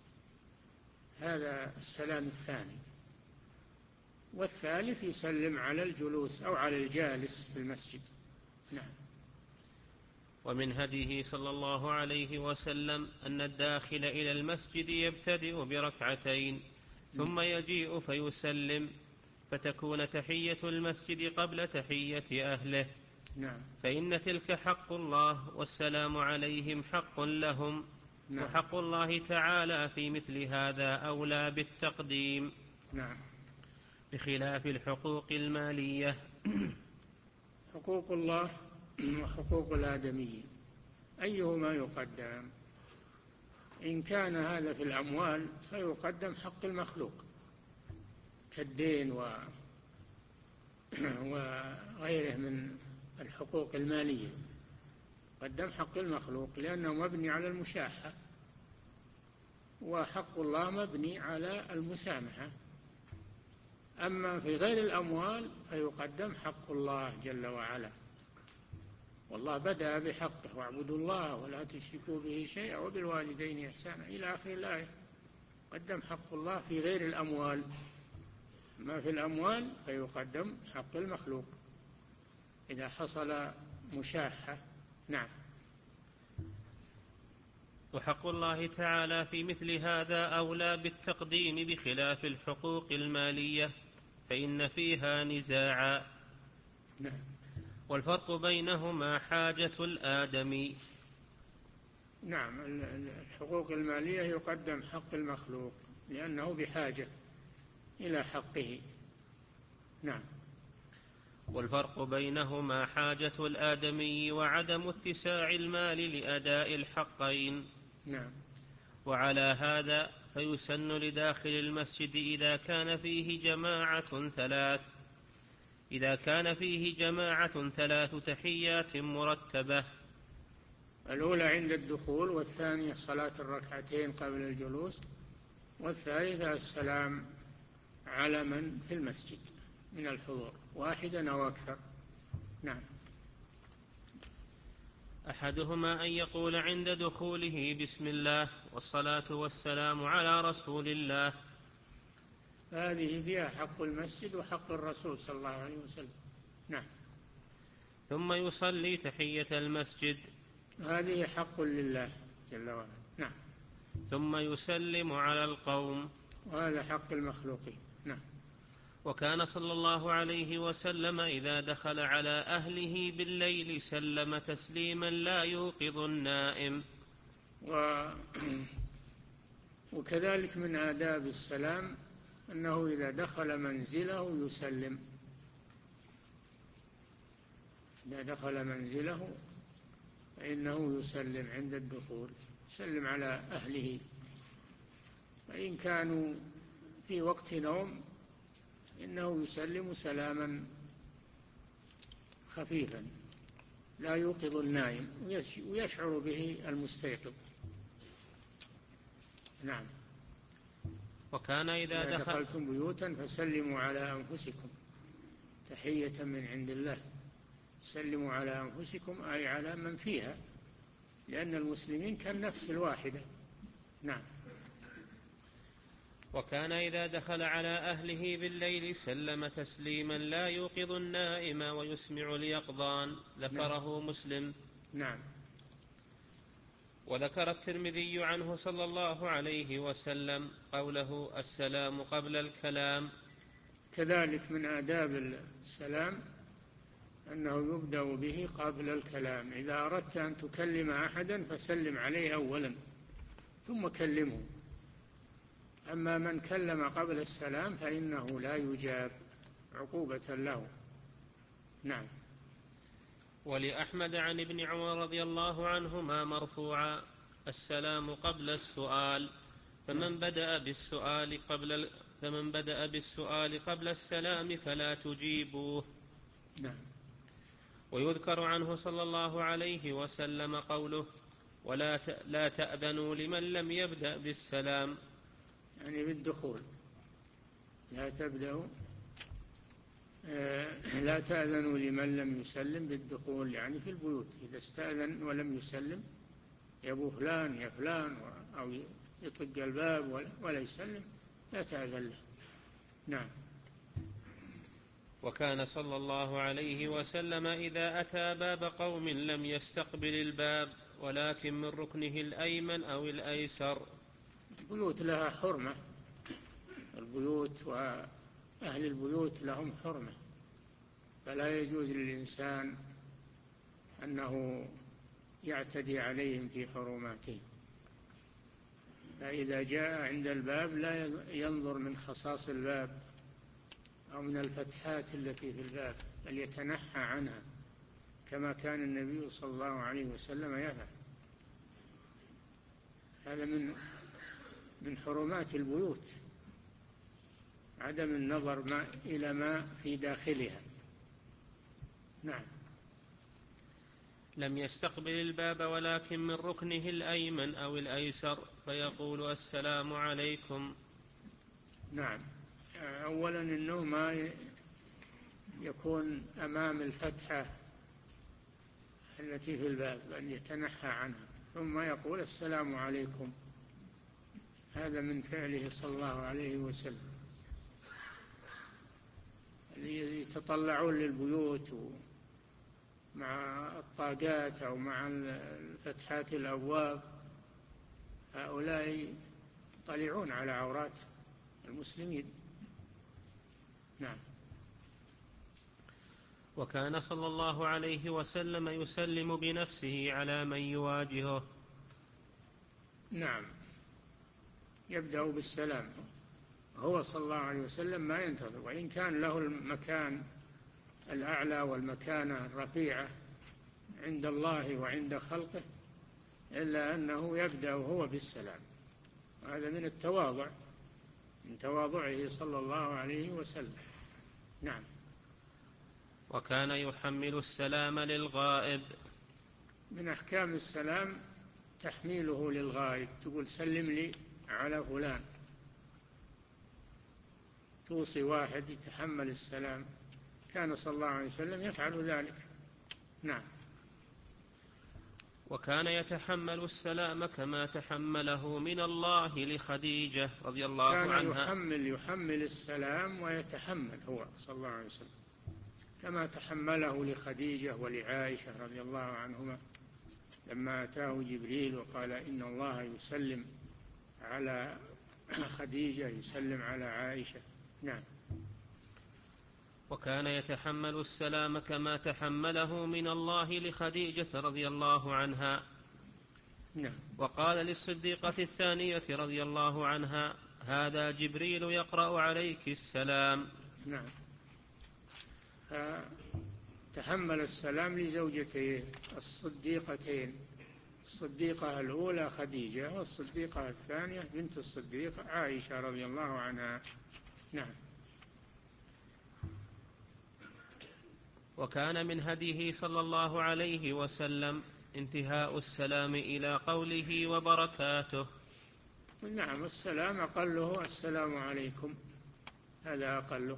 هذا السلام الثاني. والثالث يسلم على الجلوس أو على الجالس في المسجد. نعم. ومن هديه صلى الله عليه وسلم أن الداخل إلى المسجد يبتدئ بركعتين ثم يجيء فيسلم، فتكون تحية المسجد قبل تحية أهله. نعم. فإن تلك حق الله والسلام عليهم حق لهم. نعم. وحق الله تعالى في مثل هذا أولى بالتقديم. نعم. بخلاف الحقوق المالية. حقوق الله وحقوق الآدميين أيهما يقدم؟ إن كان هذا في الأموال فيقدم حق المخلوق كالدين و... وغيره من الحقوق المالية، قدم حق المخلوق لأنه مبني على المشاحة، وحق الله مبني على المسامحة. أما في غير الأموال فيقدم حق الله جل وعلا، والله بدأ بحقه: واعبدوا الله ولا تشركوا به شيئا وبالوالدين إحسانا إلى آخر الآية. قدم حق الله في غير الأموال. ما في الأموال فيقدم حق المخلوق إذا حصل مشاحة. نعم. وحق الله تعالى في مثل هذا أولى بالتقديم بخلاف الحقوق المالية، فإن فيها نزاعا. نعم. والفرق بينهما حاجة الآدمي. نعم. الحقوق المالية يقدم حق المخلوق لأنه بحاجة إلى حقه. نعم. والفرق بينهما حاجة الآدمي وعدم اتساع المال لأداء الحقين. نعم. وعلى هذا فيسن لداخل المسجد إذا كان فيه جماعة ثلاث إذا كان فيه جماعة ثلاث تحيات مرتبة: الأولى عند الدخول، والثانية صلاة الركعتين قبل الجلوس، والثالثة السلام على من في المسجد من الحضور، واحدا أو أكثر. نعم. أحدهما أن يقول عند دخوله: بسم الله والصلاة والسلام على رسول الله. هذه فيها حق المسجد وحق الرسول صلى الله عليه وسلم. نعم. ثم يصلي تحية المسجد. هذه حق لله جل وعلا. نعم. ثم يسلم على القوم. وهذا حق المخلوقين. نعم. وكان صلى الله عليه وسلم إذا دخل على أهله بالليل سلم تسليما لا يوقظ النائم. و... وكذلك من آداب السلام أنه إذا دخل منزله يسلم. إذا دخل منزله فإنه يسلم عند الدخول، يسلم على أهله، فإن كانوا في وقت نوم إنه يسلم سلاما خفيفا لا يوقظ النائم ويشعر به المستيقظ. نعم. وكان إذا إذا دخل دخلتم بيوتا فسلموا على أنفسكم تحية من عند الله. سلموا على أنفسكم أي على من فيها، لأن المسلمين كالنفس الواحدة. نعم. وكان إذا دخل على أهله بالليل سلم تسليما لا يوقظ النائم ويسمع اليقظان. ذكره نعم. مسلم. نعم. وذكر الترمذي عنه صلى الله عليه وسلم قوله السلام قبل الكلام. كذلك من آداب السلام أنه يبدأ به قبل الكلام. إذا أردت أن تكلم أحدا فسلم عليه أولا ثم كلمه. أما من كلم قبل السلام فإنه لا يجاب عقوبة له. نعم. ولأحمد عن ابن عمر رضي الله عنهما مرفوعا السلام قبل السؤال، فمن بدأ بالسؤال قبل فمن بدأ بالسؤال قبل السلام فلا تجيبوه. نعم. ويذكر عنه صلى الله عليه وسلم قوله ولا لا تأذنوا لمن لم يبدأ بالسلام، يعني بالدخول. لا تبدأوا آه لا تأذنوا لمن لم يسلم بالدخول، يعني في البيوت إذا استأذن ولم يسلم يا أبو فلان يا فلان أو يطق الباب ولا يسلم لا تأذن له. نعم. وكان صلى الله عليه وسلم إذا أتى باب قوم لم يستقبل الباب ولكن من ركنه الأيمن أو الأيسر. البيوت لها حرمة، البيوت وأهل البيوت لهم حرمة، فلا يجوز للإنسان أنه يعتدي عليهم في حرماتهم. فإذا جاء عند الباب لا ينظر من خصاص الباب أو من الفتحات التي في الباب، بل يتنحى عنها كما كان النبي صلى الله عليه وسلم يفعل. هذا من من حرمات البيوت، عدم النظر ما إلى ما في داخلها. نعم. لم يستقبل الباب ولكن من ركنه الأيمن أو الأيسر فيقول السلام عليكم. نعم. أولا إنه ما يكون أمام الفتحة التي في الباب، بل يتنحى عنها ثم يقول السلام عليكم. هذا من فعله صلى الله عليه وسلم. يتطلعون للبيوت مع الطاقات أو مع فتحات الأبواب، هؤلاء يطلعون على عورات المسلمين. نعم. وكان صلى الله عليه وسلم يسلم بنفسه على من يواجهه. نعم. يبدأ بالسلام هو صلى الله عليه وسلم ما ينتظر، وإن كان له المكان الأعلى والمكانة الرفيعة عند الله وعند خلقه، إلا أنه يبدأ هو بالسلام. هذا من التواضع، من تواضعه صلى الله عليه وسلم. نعم. وكان يحمل السلام للغائب. من أحكام السلام تحميله للغائب، تقول سلم لي على فلان، توصي واحد يتحمل السلام. كان صلى الله عليه وسلم يفعل ذلك. نعم. وكان يتحمل السلام كما تحمله من الله لخديجة رضي الله كان عنها. يحمل يحمل السلام ويتحمل هو صلى الله عليه وسلم كما تحمله لخديجة ولعائشة رضي الله عنهما لما أتاه جبريل وقال إن الله يسلم على خديجة، يسلم على عائشة. نعم. وكان يتحمل السلام كما تحمله من الله لخديجة رضي الله عنها. نعم. وقال للصديقة الثانية رضي الله عنها: هذا جبريل يقرأ عليك السلام. نعم. تحمل السلام لزوجتين الصديقتين، الصديقة الأولى خديجة، والصديقة الثانية بنت الصديق عائشة رضي الله عنها. نعم. وكان من هديه صلى الله عليه وسلم انتهاء السلام إلى قوله وبركاته. نعم، السلام أقله السلام عليكم، هذا أقله،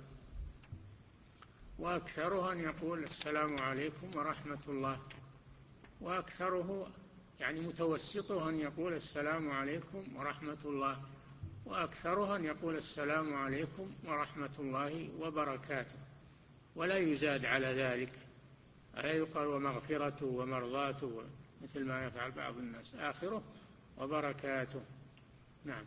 وأكثره أن يقول السلام عليكم ورحمة الله، وأكثره يعني متوسطه أن يقول السلام عليكم ورحمة الله، وأكثره أن يقول السلام عليكم ورحمة الله وبركاته، ولا يزاد على ذلك، لا يقال ومغفرته ومرضاته مثل ما يفعل بعض الناس، آخره وبركاته. نعم.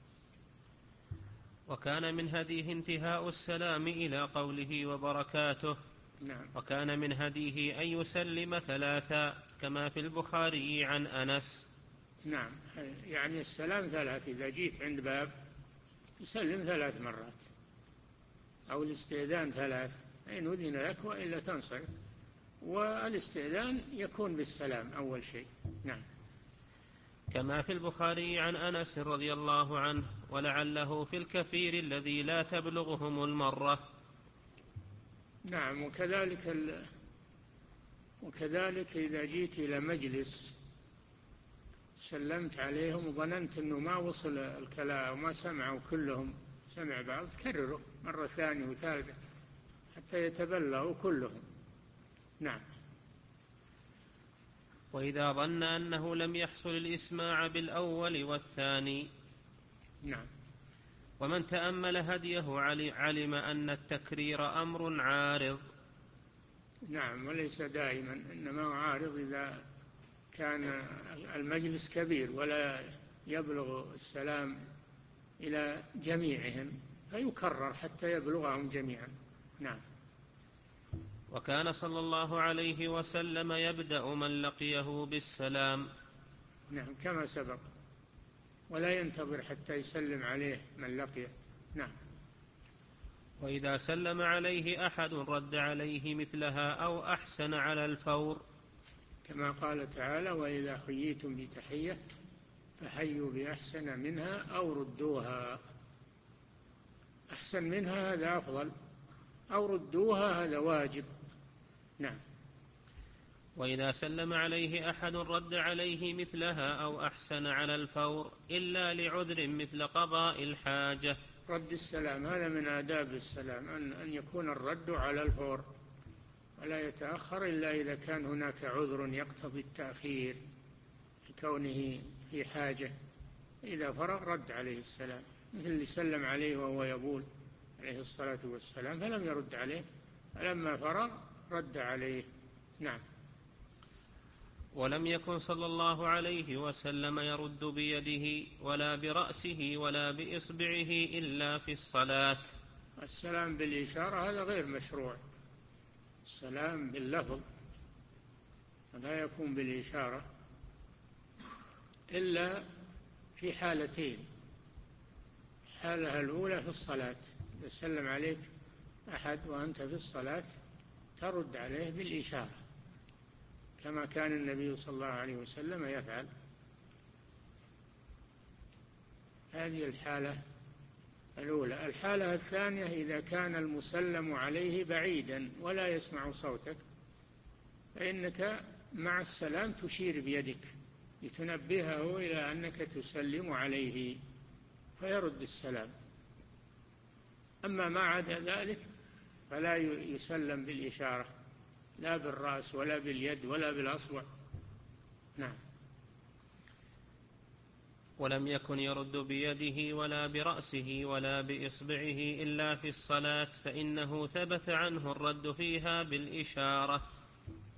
وكان من هديه انتهاء السلام إلى قوله وبركاته. نعم. وكان من هديه أن يسلم ثلاثا كما في البخاري عن أنس. نعم، يعني السلام ثلاث، إذا جيت عند باب تسلم ثلاث مرات، أو الاستئذان ثلاث، إن أذن لك وإلا تنصرف، والاستئذان يكون بالسلام أول شيء. نعم. كما في البخاري عن أنس رضي الله عنه: ولعله في الكثير الذي لا تبلغهم المرة. نعم. وكذلك ال... وكذلك إذا جيت إلى مجلس سلمت عليهم وظننت أنه ما وصل الكلام وما سمعوا كلهم، سمع بعض، تكرره مرة ثانية وثالثة حتى يتبلغوا كلهم. نعم. وإذا ظن أنه لم يحصل الإسماع بالأول والثاني. نعم. ومن تأمل هديه علم أن التكرير أمر عارض. نعم، وليس دائما، إنما هو عارض إذا كان المجلس كبير ولا يبلغ السلام إلى جميعهم فيكرر حتى يبلغهم جميعا. نعم. وكان صلى الله عليه وسلم يبدأ من لقيه بالسلام. نعم، كما سبق، ولا ينتظر حتى يسلم عليه من لقيه. نعم. وإذا سلم عليه أحد رد عليه مثلها أو أحسن على الفور، كما قال تعالى: وإذا حييتم بتحية فحيوا بأحسن منها أو ردوها. أحسن منها هذا أفضل، أو ردوها هذا واجب. نعم. وإذا سلم عليه أحد رد عليه مثلها أو أحسن على الفور إلا لعذر مثل قضاء الحاجة. رد السلام هذا من آداب السلام، أن يكون الرد على الفور ولا يتأخر إلا إذا كان هناك عذر يقتضي التأخير كونه في حاجة. إذا فرغ رد عليه السلام، مثل اللي سلم عليه وهو يبول عليه الصلاة والسلام فلم يرد عليه، فلما فرغ رد عليه. نعم. ولم يكن صلى الله عليه وسلم يرد بيده ولا برأسه ولا بإصبعه إلا في الصلاة. السلام بالإشارة هذا غير مشروع، السلام باللفظ لا يكون بالإشارة إلا في حالتين: الحالة الأولى في الصلاة، إذا سلم عليك أحد وأنت في الصلاة ترد عليه بالإشارة كما كان النبي صلى الله عليه وسلم يفعل. هذه الحالة الأولى. الحالة الثانية إذا كان المسلم عليه بعيدا ولا يسمع صوتك، فإنك مع السلام تشير بيدك لتنبهه إلى أنك تسلم عليه فيرد السلام. أما ما عدا ذلك فلا يسلم بالإشارة، لا بالرأس ولا باليد ولا بالأصبع. نعم. ولم يكن يرد بيده ولا برأسه ولا بإصبعه إلا في الصلاة، فإنه ثبت عنه الرد فيها بالإشارة.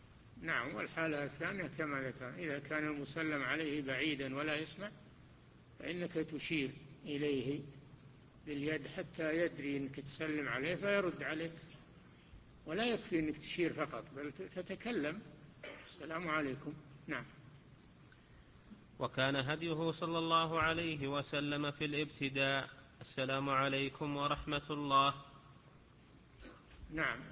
نعم. والحالة الثانية كما ذكر، إذا كان المسلم عليه بعيدا ولا يسمع فإنك تشير إليه باليد حتى يدري أنك تسلم عليه فيرد عليك، ولا يكفي أنك تشير فقط بل تتكلم السلام عليكم. نعم. وكان هديه صلى الله عليه وسلم في الابتداء السلام عليكم ورحمة الله. نعم،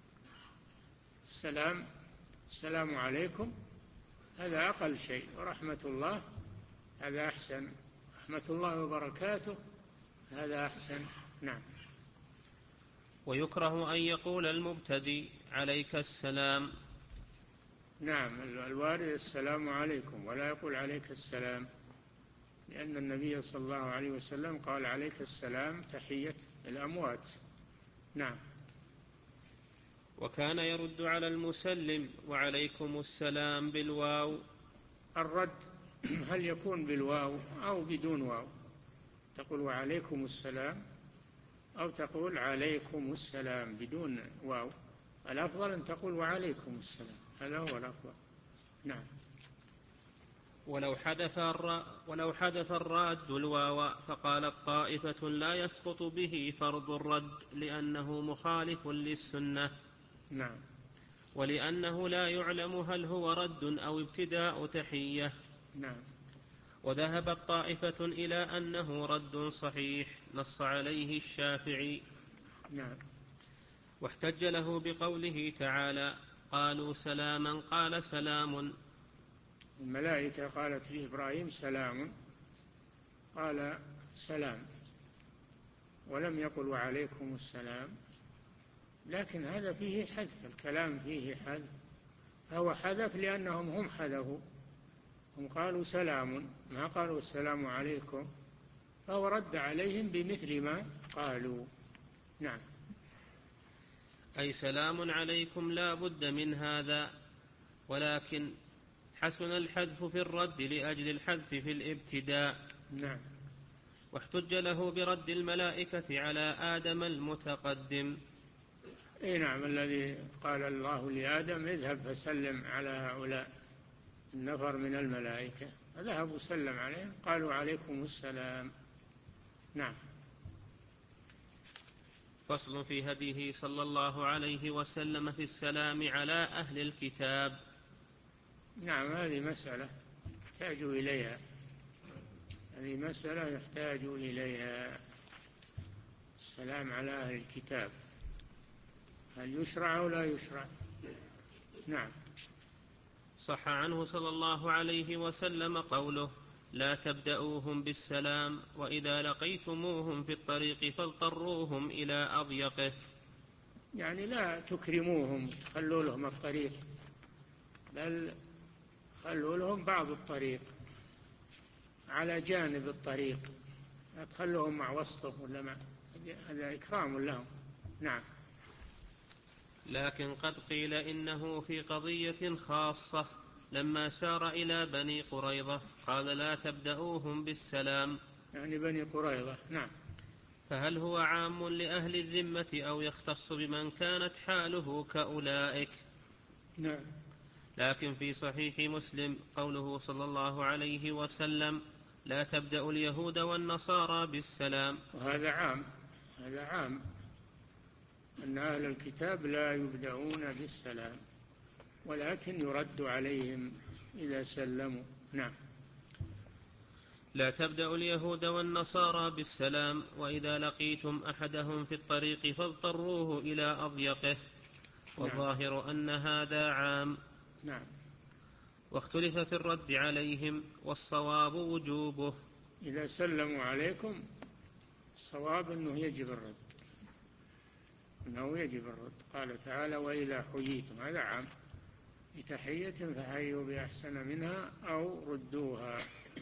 السلام السلام عليكم هذا أقل شيء، ورحمة الله هذا أحسن، رحمة الله وبركاته هذا أحسن. نعم. ويكره أن يقول المبتدئ عليك السلام. نعم، الوارد السلام عليكم ولا يقول عليك السلام، لأن النبي صلى الله عليه وسلم قال عليك السلام تحية الأموات. نعم. وكان يرد على المسلم وعليكم السلام بالواو. الرد هل يكون بالواو أو بدون واو؟ تقول وعليكم السلام أو تقول عليكم السلام بدون واو. الأفضل أن تقول وعليكم السلام، هذا هو الأفضل. نعم. ولو حدث ولو حدث الراد الواو فقالت طائفة لا يسقط به فرض الرد لأنه مخالف للسنة. نعم. ولأنه لا يعلم هل هو رد أو ابتداء تحية. نعم. وذهبت طائفة إلى أنه رد صحيح نص عليه الشافعي. نعم. واحتج له بقوله تعالى قالوا سلاما قال سلام. الملائكة قالت لإبراهيم سلام قال سلام، ولم يقل وعليكم السلام، لكن هذا فيه حذف، الكلام فيه حذف، فهو حذف لأنهم هم حذفوا، هم قالوا سلام ما قالوا السلام عليكم، فهو رد عليهم بمثل ما قالوا. نعم. أي سلام عليكم لا بد من هذا، ولكن حسن الحذف في الرد لأجل الحذف في الابتداء. نعم. واحتج له برد الملائكة على آدم المتقدم. اي نعم، الذي قال الله لآدم اذهب فسلم على هؤلاء النفر من الملائكة، فذهب وسلم عليهم قالوا عليكم السلام. نعم. فصل في هديه صلى الله عليه وسلم في السلام على أهل الكتاب. نعم، هذه مسألة يحتاج إليها، هذه مسألة يحتاج إليها، السلام على أهل الكتاب هل يشرع أو لا يشرع؟ نعم. صح عنه صلى الله عليه وسلم قوله لا تبدأوهم بالسلام وإذا لقيتموهم في الطريق فاضطروهم إلى أضيقه، يعني لا تكرموهم تخلوا لهم الطريق، بل خلوا لهم بعض الطريق على جانب الطريق، لا تخلوهم مع وسطه ولا مع، هذا إكرام لهم. نعم. لكن قد قيل إنه في قضية خاصة لما سار إلى بني قريظة قال لا تبدأوهم بالسلام، يعني بني قريظة. نعم. فهل هو عام لأهل الذمة أو يختص بمن كانت حاله كأولئك؟ نعم. لكن في صحيح مسلم قوله صلى الله عليه وسلم لا تبدأ اليهود والنصارى بالسلام، وهذا عام، هذا عام أن أهل الكتاب لا يبدأون بالسلام، ولكن يرد عليهم إذا سلموا. نعم. لا تبدأ اليهود والنصارى بالسلام وإذا لقيتم أحدهم في الطريق فاضطروه إلى أضيقه، والظاهر أن هذا عام. نعم. واختلف في الرد عليهم والصواب وجوبه. إذا سلموا عليكم الصواب أنه يجب الرد، أنه يجب الرد، قال تعالى وإذا حييتم، هذا عام، بتحية فحيوا بأحسن منها أو ردوها.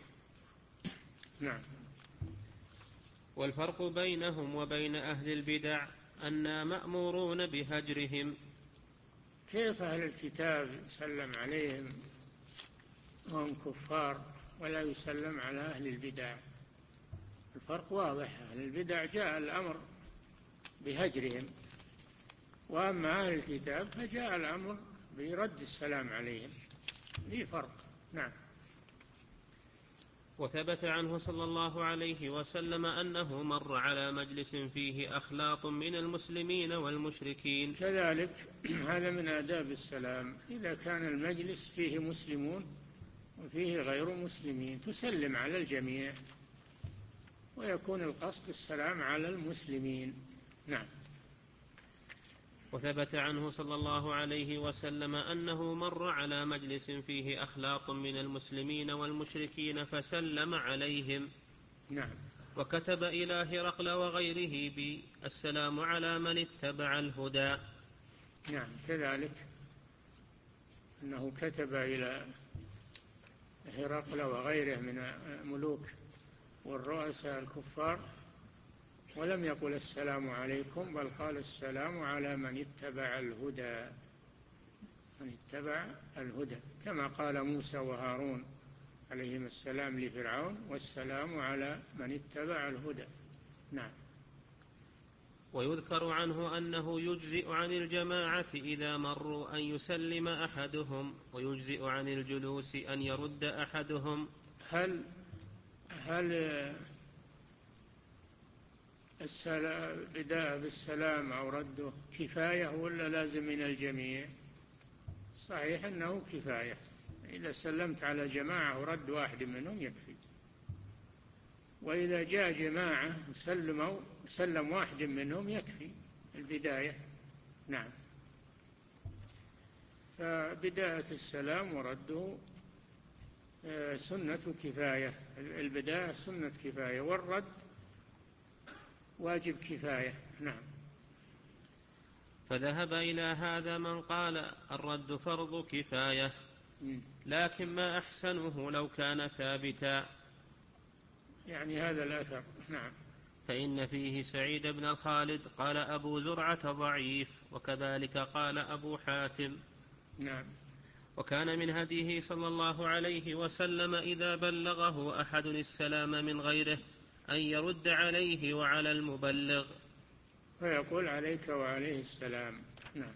نعم. والفرق بينهم وبين أهل البدع أننا مأمورون بهجرهم. كيف أهل الكتاب يسلم عليهم وهم كفار ولا يسلم على أهل البدع؟ الفرق واضح، أهل البدع جاء الأمر بهجرهم، وأما أهل الكتاب فجاء الأمر برد السلام عليهم، ليه فرق. نعم. وثبت عنه صلى الله عليه وسلم أنه مر على مجلس فيه أخلاط من المسلمين والمشركين. كذلك هذا من آداب السلام، إذا كان المجلس فيه مسلمون وفيه غير مسلمين تسلم على الجميع، ويكون القصد السلام على المسلمين. نعم. وثبت عنه صلى الله عليه وسلم أنه مر على مجلس فيه أخلاط من المسلمين والمشركين فسلم عليهم. نعم. وكتب إلى هرقل وغيره بالسلام على من اتبع الهدى. نعم. كذلك أنه كتب إلى هرقل وغيره من الملوك والرؤساء الكفار ولم يقل السلام عليكم، بل قال السلام على من اتبع الهدى، من اتبع الهدى، كما قال موسى وهارون عليهما السلام لفرعون: والسلام على من اتبع الهدى. نعم. ويذكر عنه أنه يجزئ عن الجماعة إذا مروا أن يسلم أحدهم، ويجزئ عن الجلوس أن يرد أحدهم. هل هل بداء بالسلام أو رده كفاية ولا لازم من الجميع؟ صحيح أنه كفاية، إذا سلمت على جماعة ورد واحد منهم يكفي، وإذا جاء جماعة وسلموا سلم واحد منهم يكفي البداية. نعم. فبداية السلام ورده سنة كفاية، البداية سنة كفاية والرد واجب كفاية. نعم. فذهب إلى هذا من قال الرد فرض كفاية، لكن ما أحسنه لو كان ثابتا، يعني هذا الأثر. نعم. فإن فيه سعيد بن الخالد قال أبو زرعة ضعيف، وكذلك قال أبو حاتم. نعم. وكان من هديه صلى الله عليه وسلم إذا بلغه أحد السلام من غيره أن يرد عليه وعلى المبلغ، فيقول عليك وعليه السلام. نعم.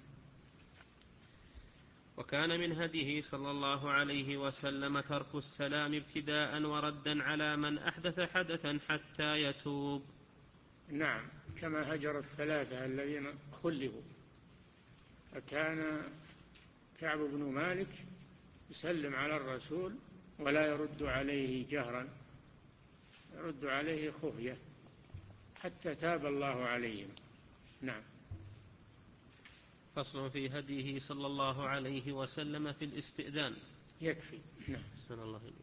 وكان من هديه صلى الله عليه وسلم ترك السلام ابتداء وردا على من أحدث حدثا حتى يتوب. نعم. كما هجر الثلاثة الذين خلفوا، فكان كعب بن مالك يسلم على الرسول ولا يرد عليه جهرا، يرد عليه خفية حتى تاب الله عليهم. نعم. فصل في هديه صلى الله عليه وسلم في الاستئذان. يكفي. نعم. أحسن الله إليك.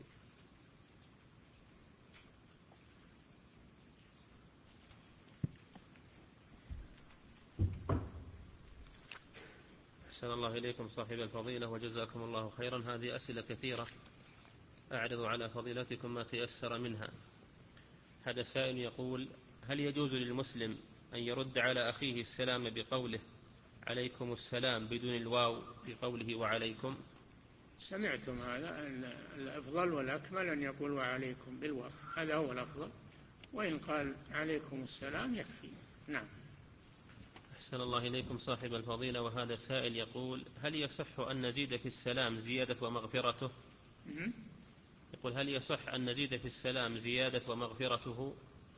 أحسن الله إليكم صاحب الفضيلة وجزاكم الله خيرا. هذه أسئلة كثيرة أعرض على فضيلتكم ما تيسر منها. هذا سائل يقول: هل يجوز للمسلم أن يرد على أخيه السلام بقوله عليكم السلام بدون الواو في قوله وعليكم؟ سمعتم هذا؟ الأفضل والأكمل أن يقول وعليكم بالواو، هذا هو الأفضل، وإن قال عليكم السلام يكفي. نعم. أحسن الله إليكم صاحب الفضيلة. وهذا سائل يقول: هل يصح أن نزيد في السلام زيادة ومغفرته؟ يقول: هل يصح أن نزيد في السلام زيادة ومغفرته؟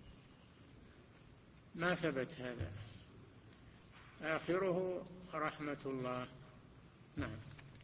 ما ثبت هذا، آخره رحمة الله. نعم.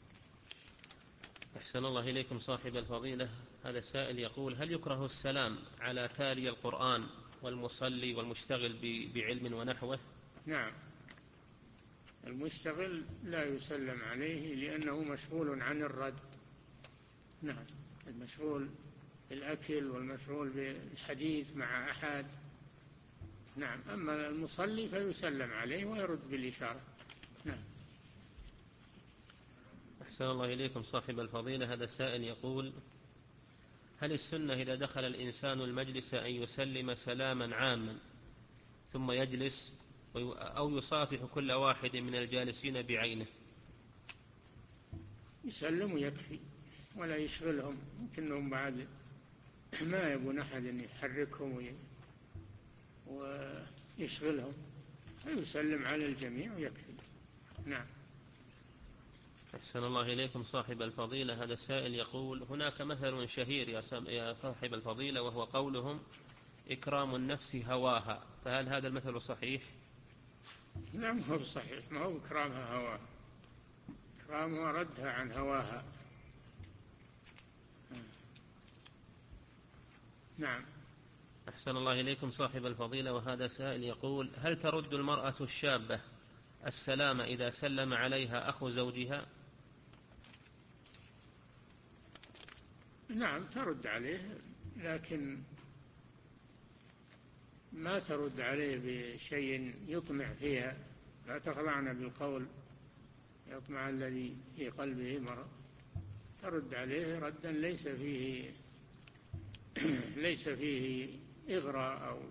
أحسن الله إليكم صاحب الفضيلة. هذا السائل يقول: هل يكره السلام على تالي القرآن والمصلي والمشتغل بعلم ونحوه؟ نعم. المشتغل لا يسلم عليه لأنه مشغول عن الرد. نعم. المشغول بالأكل والمشغول بالحديث مع أحد. نعم. أما المصلي فيسلم عليه ويرد بالإشارة. نعم. أحسن الله إليكم صاحب الفضيلة. هذا السائل يقول: هل السنة إذا دخل الإنسان المجلس أن يسلم سلاما عاما ثم يجلس أو يصافح كل واحد من الجالسين بعينه؟ يسلم ويكفي ولا يشغلهم، يمكنهم بعد ما يبون أحد يحركهم ويشغلهم، فيسلم على الجميع ويكفي. نعم. أحسن الله إليكم صاحب الفضيلة. هذا السائل يقول: هناك مثل شهير يا صاحب الفضيلة، وهو قولهم: إكرام النفس هواها، فهل هذا المثل صحيح؟ لا، ما هو صحيح، ما هو إكرامها هواها، إكرامها ردها عن هواها. نعم. أحسن الله إليكم صاحب الفضيلة. وهذا سائل يقول: هل ترد المرأة الشابة السلام إذا سلم عليها أخو زوجها؟ نعم ترد عليه، لكن ما ترد عليه بشيء يطمع فيها، لا تخضعن بالقول يطمع الذي في قلبه مرض. ترد عليه ردا ليس فيه ليس فيه إغراء أو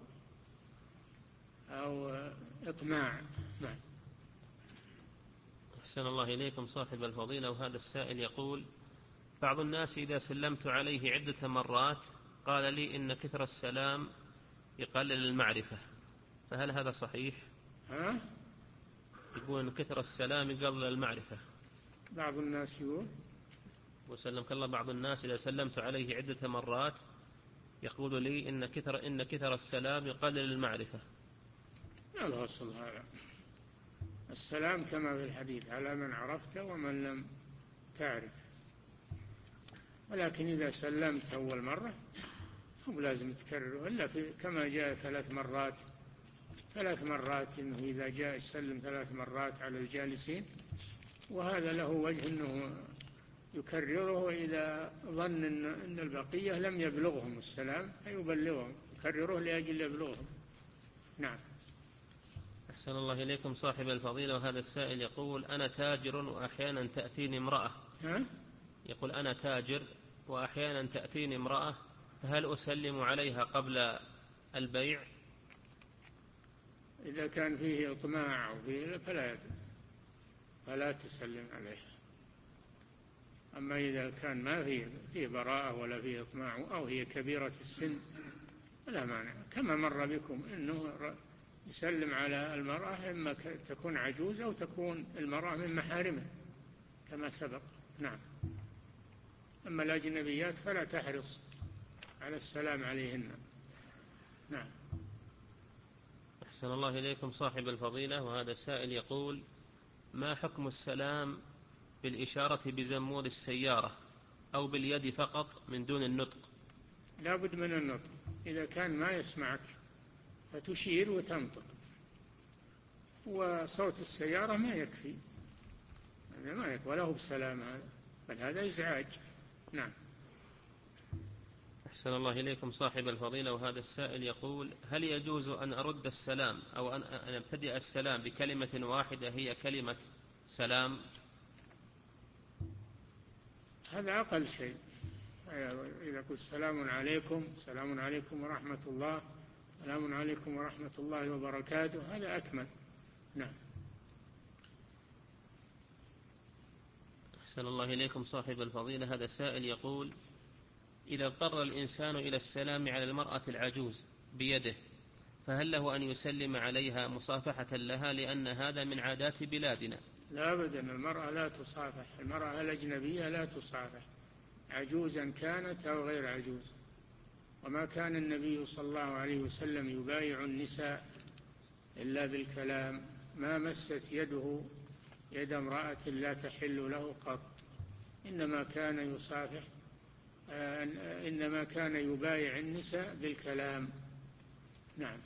أو إطماع. نعم. أحسن الله إليكم صاحب الفضيلة. وهذا السائل يقول: بعض الناس إذا سلمت عليه عدة مرات قال لي إن كثر السلام يقلل المعرفة، فهل هذا صحيح؟ ها؟ يقول إن كثر السلام يقلل المعرفة. بعض الناس يقول وسلمك الله، بعض الناس إذا سلمت عليه عدة مرات يقول لي إن كثر إن كثر السلام يقلل المعرفة. لا الأصل هذا، السلام كما في الحديث على من عرفت ومن لم تعرف، ولكن إذا سلمت أول مرة هو لازم تكرره، إلا في كما جاء ثلاث مرات ثلاث مرات إنه إذا جاء يسلم ثلاث مرات على الجالسين، وهذا له وجه أنه يكرره إذا ظن أن البقية لم يبلغهم السلام فيبلغهم، يكرره لأجل يبلغهم. نعم. أحسن الله إليكم صاحب الفضيلة. وهذا السائل يقول: أنا تاجر وأحيانا تأتيني امرأة. ها؟ يقول: أنا تاجر وأحيانا تأتيني امرأة، فهل أسلم عليها قبل البيع؟ إذا كان فيه إطماع وفيه فلا فلا تسلم عليها. أما إذا كان ما فيه, فيه براءة ولا فيه إطماع أو هي كبيرة السن لا مانع، كما مر بكم أنه يسلم على المرأة إما تكون عجوز أو تكون المرأة من محارمه كما سبق. نعم. أما الأجنبيات فلا تحرص على السلام عليهن. نعم. أحسن الله إليكم صاحب الفضيلة. وهذا السائل يقول: ما حكم السلام بالإشارة بزمور السيارة أو باليد فقط من دون النطق؟ لا بد من النطق، إذا كان ما يسمعك فتشير وتنطق، وصوت السيارة ما يكفي، هذا ما يكفي وله بسلام، هذا بل هذا إزعاج. نعم. أحسن الله إليكم صاحب الفضيلة. وهذا السائل يقول: هل يجوز أن أرد السلام أو أن أبتدئ السلام بكلمة واحدة هي كلمة سلام؟ هذا أقل شيء، إذا قلت سلام عليكم سلام عليكم ورحمة الله سلام عليكم ورحمة الله وبركاته هذا أكمل. نعم. أحسن الله إليكم صاحب الفضيلة. هذا السائل يقول: إذا اضطر الإنسان إلى السلام على المرأة العجوز بيده، فهل له أن يسلم عليها مصافحة لها، لأن هذا من عادات بلادنا؟ لا أبدا، المرأة لا تصافح، المرأة الأجنبية لا تصافح، عجوزا كانت أو غير عجوز. وما كان النبي صلى الله عليه وسلم يبايع النساء إلا بالكلام، ما مست يده يد امرأة لا تحل له قط، إنما كان يصافح إنما كان يبايع النساء بالكلام. نعم.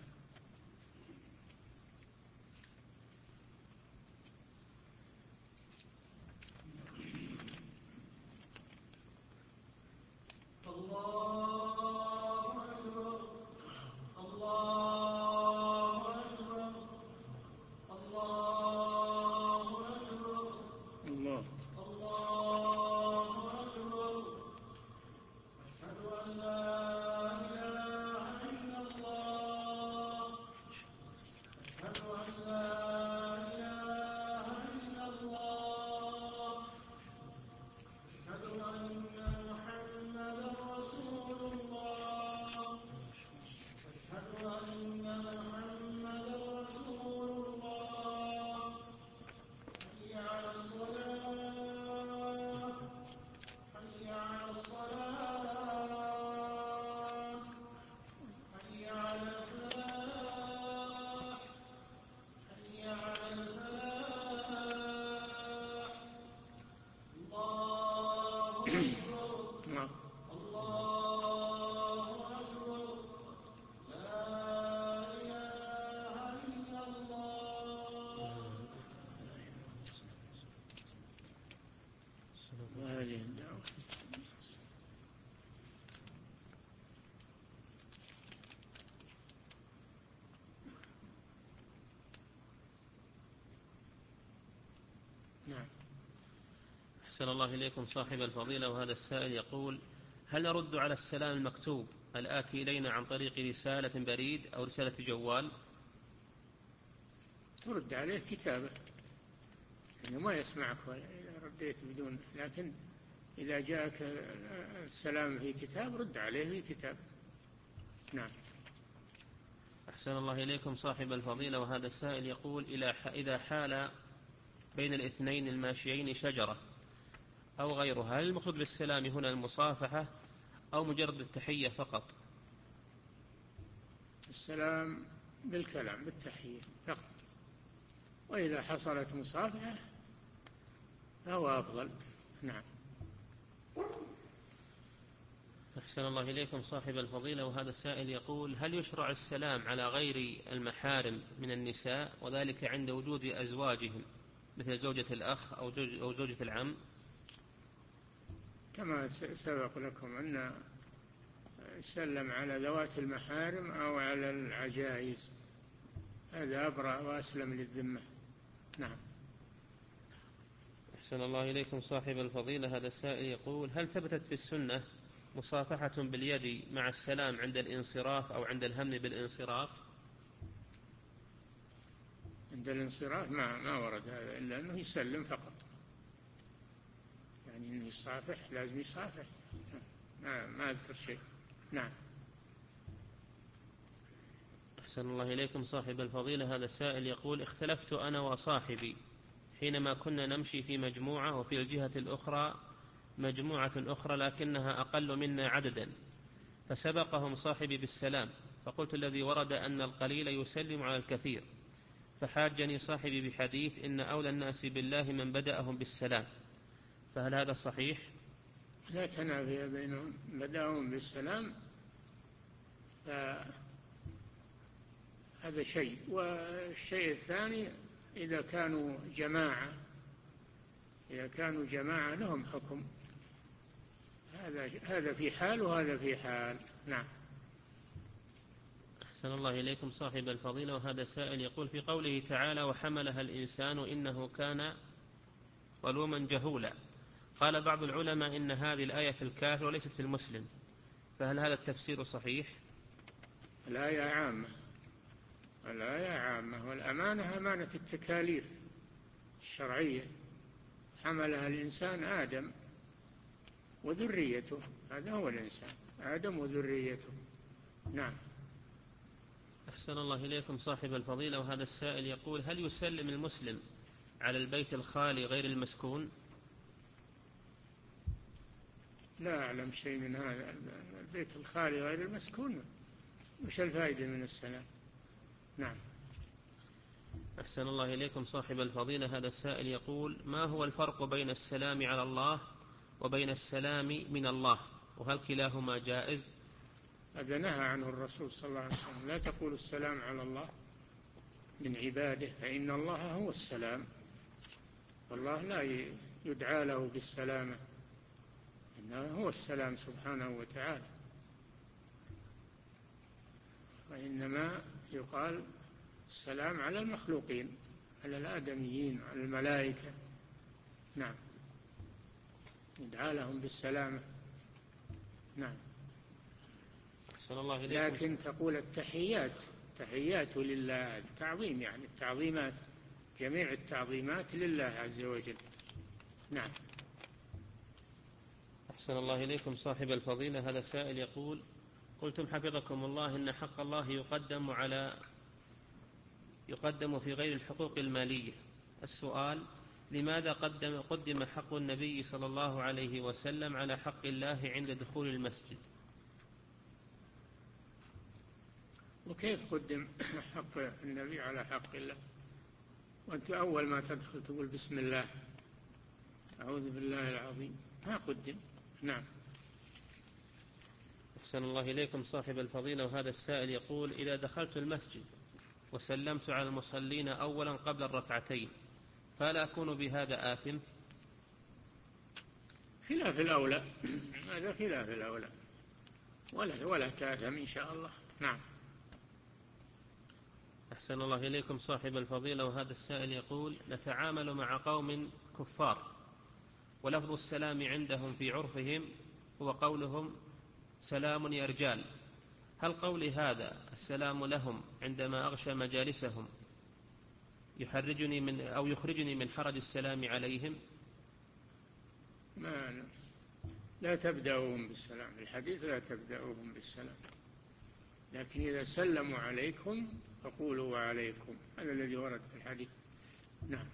الله أكبر الله أكبر الله أكبر الله الله أكبر. أشهد أن لا إله إلا الله أحسن الله إليكم صاحب الفضيلة، وهذا السائل يقول: هل نرد على السلام المكتوب الآتي إلينا عن طريق رسالة بريد أو رسالة جوال؟ ترد عليه كتابة، يعني ما يسمعك إذا رديت بدون، لكن إذا جاءك السلام في كتاب رد عليه في كتاب. نعم. أحسن الله إليكم صاحب الفضيلة، وهذا السائل يقول: إذا حال بين الاثنين الماشيين شجرة أو غيرها، هل المقصود بالسلام هنا المصافحة أو مجرد التحية فقط؟ السلام بالكلام بالتحية فقط، وإذا حصلت مصافحة فهو أفضل. نعم. أحسن الله إليكم صاحب الفضيلة، وهذا السائل يقول: هل يشرع السلام على غير المحارم من النساء، وذلك عند وجود أزواجهم مثل زوجة الأخ أو زوجة العم؟ كما سبق لكم أن سلم على ذوات المحارم أو على العجائز، هذا أبرأ وأسلم للذمة. نعم. أحسن الله إليكم صاحب الفضيلة، هذا السائل يقول: هل ثبتت في السنة مصافحة باليد مع السلام عند الانصراف أو عند الهم بالانصراف؟ عند الانصراف ما ما ورد هذا، إلا أنه يسلم فقط، يعني أنه يصافح لازم يصافح، ما ما أذكر شيء. نعم. أحسن الله إليكم صاحب الفضيلة، هذا السائل يقول: اختلفت أنا وصاحبي حينما كنا نمشي في مجموعة، وفي الجهة الأخرى مجموعة أخرى لكنها أقل منا عددا، فسبقهم صاحبي بالسلام، فقلت الذي ورد أن القليل يسلم على الكثير، فحاجني صاحبي بحديث إن أولى الناس بالله من بدأهم بالسلام، فهل هذا صحيح؟ لا تنافي بينهم، بدأهم بالسلام هذا شيء، والشيء الثاني إذا كانوا جماعة إذا كانوا جماعة لهم حكم، هذا هذا في حال وهذا في حال. نعم. أحسن الله إليكم صاحب الفضيلة، وهذا سائل يقول: في قوله تعالى: وحملها الإنسان إنه كان ظلوما جهولا، قال بعض العلماء إن هذه الآية في الكافر وليست في المسلم، فهل هذا التفسير صحيح؟ الآية عامة، الآية عامة، والأمانة أمانة التكاليف الشرعية، حملها الإنسان آدم وذريته، هذا هو الإنسان آدم وذريته. نعم. أحسن الله إليكم صاحب الفضيلة، وهذا السائل يقول: هل يسلم المسلم على البيت الخالي غير المسكون؟ لا أعلم شيء من هذا، البيت الخالي غير المسكون وش الفائدة من السلام؟ نعم. أحسن الله إليكم صاحب الفضيلة، هذا السائل يقول: ما هو الفرق بين السلام على الله وبين السلام من الله، وهل كلاهما جائز؟ هذا نهى عنه الرسول صلى الله عليه وسلم، لا تقول السلام على الله من عباده، فإن الله هو السلام، والله لا يدعى له بالسلامة، إنه هو السلام سبحانه وتعالى، وإنما يقال السلام على المخلوقين، على الآدميين، على الملائكة. نعم، يدعى لهم بالسلامة. نعم. أحسن الله إليكم. لكن تقول التحيات تحيات لله، التعظيم، يعني التعظيمات، جميع التعظيمات لله عز وجل. نعم. أحسن الله إليكم صاحب الفضيلة، هذا سائل يقول: قلتم حفظكم الله إن حق الله يقدم على يقدم في غير الحقوق المالية، السؤال: لماذا قدم قدم حق النبي صلى الله عليه وسلم على حق الله عند دخول المسجد؟ وكيف قدم حق النبي على حق الله وأنت أول ما تدخل تقول بسم الله أعوذ بالله العظيم؟ ما قدم. نعم. أحسن الله إليكم صاحب الفضيلة، وهذا السائل يقول: إذا دخلت المسجد وسلمت على المصلين أولا قبل الركعتين، فلا أكون بهذا آثم؟ خلاف الأولى، هذا خلاف الأولى، ولا ولا تأثم إن شاء الله. نعم. أحسن الله إليكم صاحب الفضيلة، وهذا السائل يقول: نتعامل مع قوم كفار ولفظ السلام عندهم في عرفهم هو قولهم سلام يا رجال. هل قولي هذا السلام لهم عندما أغشى مجالسهم يحرجني من أو يخرجني من حرج السلام عليهم؟ ما لا تبدأوهم بالسلام، الحديث لا تبدأوهم بالسلام، لكن إذا سلموا عليكم فقولوا وعليكم، هذا الذي ورد في الحديث. نعم.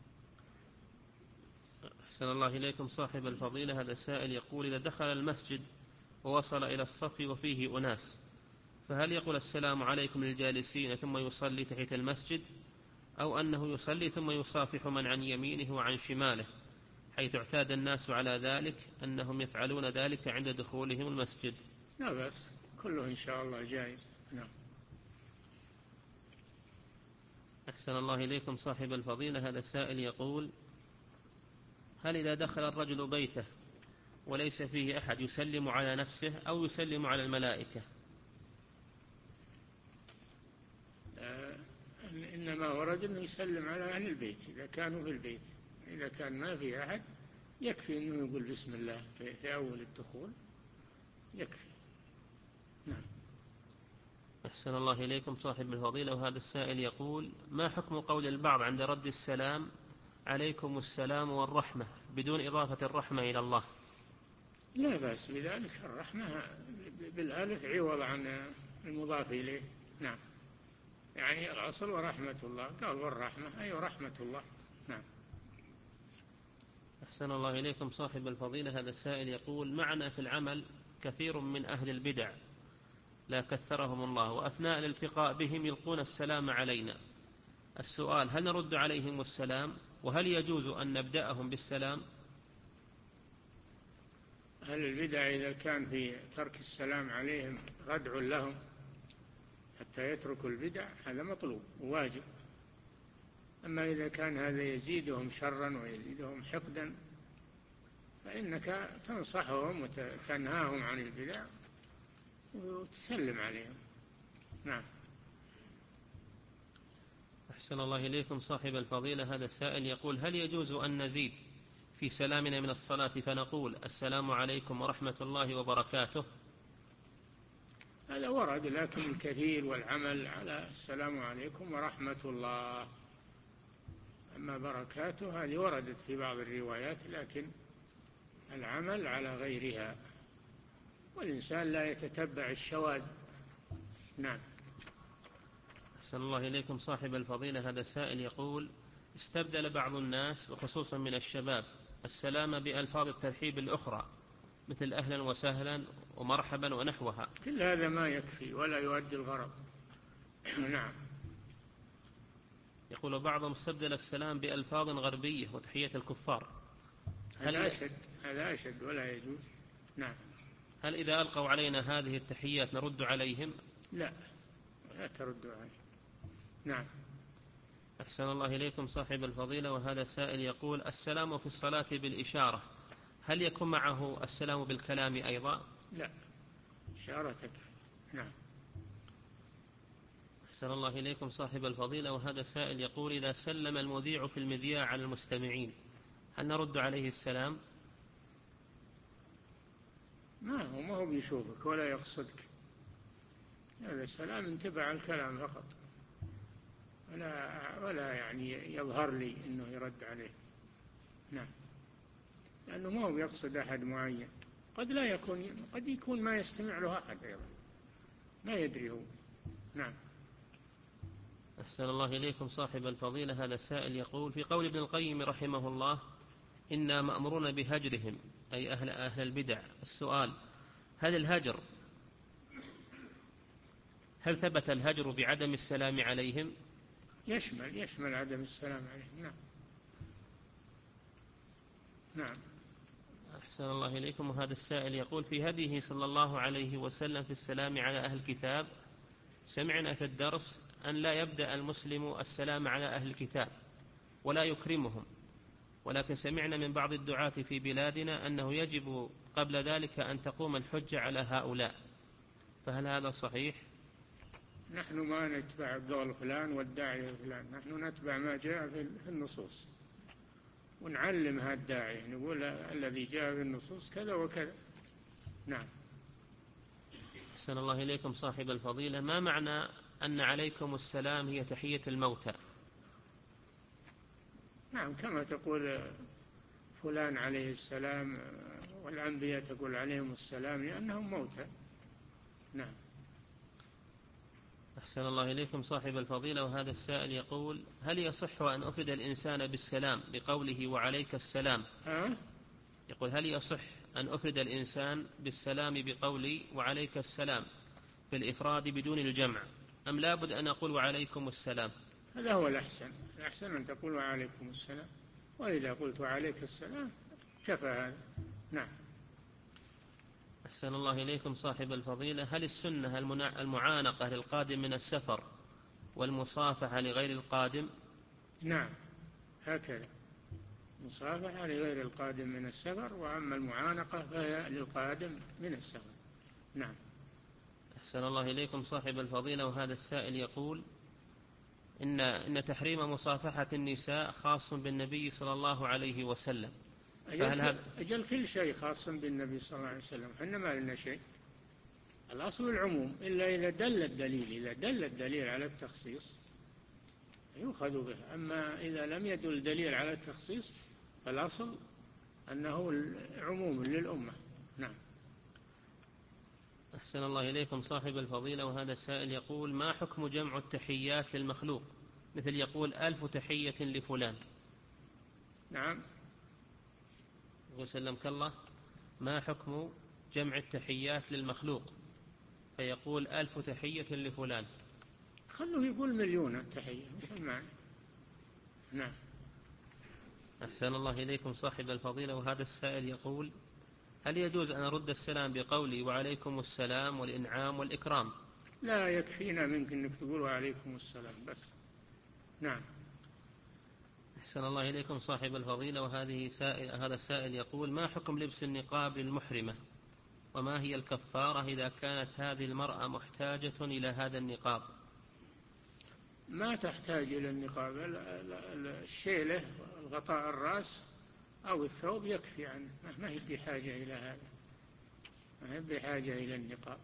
أحسن الله إليكم صاحب الفضيلة. هذا السائل يقول: إذا دخل المسجد ووصل إلى الصف وفيه أناس، فهل يقول السلام عليكم للجالسين ثم يصلي تحت المسجد، أو أنه يصلي ثم يصافح من عن يمينه وعن شماله، حيث اعتاد الناس على ذلك أنهم يفعلون ذلك عند دخولهم المسجد؟ لا بأس، كله إن شاء الله جائز. نعم. أحسن الله إليكم صاحب الفضيلة. هذا السائل يقول: هل إذا دخل الرجل بيته وليس فيه أحد يسلم على نفسه أو يسلم على الملائكة؟ آه إنما ورد أنه يسلم على أهل البيت إذا كانوا في البيت، إذا كان ما في أحد يكفي أنه يقول بسم الله في أول الدخول، يكفي. نعم. أحسن الله إليكم صاحب الفضيلة. وهذا السائل يقول: ما حكم قول البعض عند رد السلام عليكم السلام والرحمة بدون إضافة الرحمة إلى الله؟ لا بأس بذلك، الرحمة بالألف عوض عن المضاف إليه. نعم، يعني الأصل ورحمة الله، قال والرحمة أي رحمة الله. نعم. أحسن الله إليكم صاحب الفضيلة. هذا السائل يقول: معنا في العمل كثير من أهل البدع لا كثرهم الله، وأثناء الالتقاء بهم يلقون السلام علينا. السؤال: هل نرد عليهم السلام؟ وهل يجوز أن نبدأهم بالسلام؟ أهل البدع إذا كان في ترك السلام عليهم ردع لهم حتى يتركوا البدع، هذا مطلوب وواجب. أما إذا كان هذا يزيدهم شرا ويزيدهم حقدا فإنك تنصحهم وتنهاهم عن البدع وتسلم عليهم. نعم. أحسن الله إليكم صاحب الفضيلة. هذا السائل يقول: هل يجوز أن نزيد في سلامنا من الصلاة فنقول السلام عليكم ورحمة الله وبركاته؟ هذا ورد، لكن الكثير والعمل على السلام عليكم ورحمة الله. أما بركاته هذه وردت في بعض الروايات، لكن العمل على غيرها، والإنسان لا يتتبع الشواذ. نعم. أحسن الله إليكم صاحب الفضيلة. هذا السائل يقول: استبدل بعض الناس وخصوصا من الشباب السلام بألفاظ الترحيب الأخرى مثل أهلا وسهلا ومرحبا ونحوها. كل هذا ما يكفي ولا يؤدي الغرض. نعم. يقول بعضهم: استبدل السلام بألفاظ غربية وتحية الكفار. هذا أشد، هذا أشد ولا يجوز. نعم. هل إذا ألقوا علينا هذه التحيات نرد عليهم؟ لا، لا ترد عليه. نعم. أحسن الله إليكم صاحب الفضيلة. وهذا السائل يقول: السلام في الصلاة بالإشارة، هل يكون معه السلام بالكلام أيضا؟ لا، إشارة تكفي. نعم. أحسن الله إليكم صاحب الفضيلة. وهذا السائل يقول: إذا سلم المذيع في المذياع على المستمعين هل نرد عليه السلام؟ ما هو ما هو بيشوفك ولا يقصدك، هذا السلام انتبع الكلام فقط، ولا ولا يعني يظهر لي انه يرد عليه. نعم. لانه ما هو يقصد احد معين، قد لا يكون، قد يكون ما يستمع له احد ايضا، ما يدري هو. نعم. أحسن الله إليكم صاحب الفضيلة. هذا السائل يقول: في قول ابن القيم رحمه الله: إنا مأمورون بهجرهم، أي أهل أهل البدع. السؤال: هل الهجر هل ثبت الهجر بعدم السلام عليهم؟ يشمل يشمل عدم السلام عليهم. نعم. نعم. أحسن الله إليكم. وهذا السائل يقول: في هديه صلى الله عليه وسلم في السلام على أهل الكتاب سمعنا في الدرس أن لا يبدأ المسلم السلام على أهل الكتاب ولا يكرمهم، ولكن سمعنا من بعض الدعاة في بلادنا أنه يجب قبل ذلك أن تقوم الحجة على هؤلاء، فهل هذا صحيح؟ نحن ما نتبع قول فلان والداعي فلان، نحن نتبع ما جاء في النصوص، ونعلم هالداعية، نقول الذي جاء بالنصوص كذا وكذا. نعم. أحسن الله إليكم صاحب الفضيلة، ما معنى أن عليكم السلام هي تحية الموتى؟ نعم، كما تقول فلان عليه السلام، والأنبياء تقول عليهم السلام لأنهم موتى. نعم. أحسن الله إليكم صاحب الفضيلة، وهذا السائل يقول: هل يصح أن أفرد الإنسان بالسلام بقوله وعليك السلام؟ ها؟ يقول: هل يصح أن أفرد الإنسان بالسلام بقولي وعليك السلام بالإفراد بدون الجمع، أم لابد أن أقول وعليكم السلام؟ هذا هو الأحسن، الأحسن أن تقول وعليكم السلام، وإذا قلت وعليك السلام كفى هذا. نعم. أحسن الله إليكم صاحب الفضيلة، هل السنة المعانقة للقادم من السفر والمصافحة لغير القادم؟ نعم، هكذا، مصافحة لغير القادم من السفر، وأما المعانقة فهي للقادم من السفر. نعم. أحسن الله إليكم صاحب الفضيلة، وهذا السائل يقول: إن, إن تحريم مصافحة النساء خاص بالنبي صلى الله عليه وسلم، أجل, هذا... أجل كل شيء خاص بالنبي صلى الله عليه وسلم، إحنا ما لنا شيء، الأصل العموم، إلا إذا دل الدليل، إذا دل الدليل على التخصيص يؤخذ به، أما إذا لم يدل دليل على التخصيص فالأصل أنه عموم للأمة. نعم. أحسن الله إليكم صاحب الفضيلة، وهذا السائل يقول: ما حكم جمع التحيات للمخلوق، مثل يقول ألف تحية لفلان؟ نعم. وسلمك الله، ما حكم جمع التحيات للمخلوق فيقول ألف تحية لفلان؟ خلوه يقول مليون التحية، مش المعنى. نعم. أحسن الله إليكم صاحب الفضيلة، وهذا السائل يقول: هل يجوز أن أرد السلام بقولي وعليكم السلام والإنعام والإكرام؟ لا، يكفينا منك أنك تقول وعليكم السلام بس. نعم. أحسن الله إليكم صاحب الفضيلة، وهذه سائل هذا السائل يقول: ما حكم لبس النقاب للمحرمة، وما هي الكفارة إذا كانت هذه المرأة محتاجة إلى هذا النقاب؟ ما تحتاج إلى النقاب، الشيلة الغطاء الرأس أو الثوب يكفي عنه، ما هي بحاجة إلى هذا، ما هي بحاجة إلى النقاب.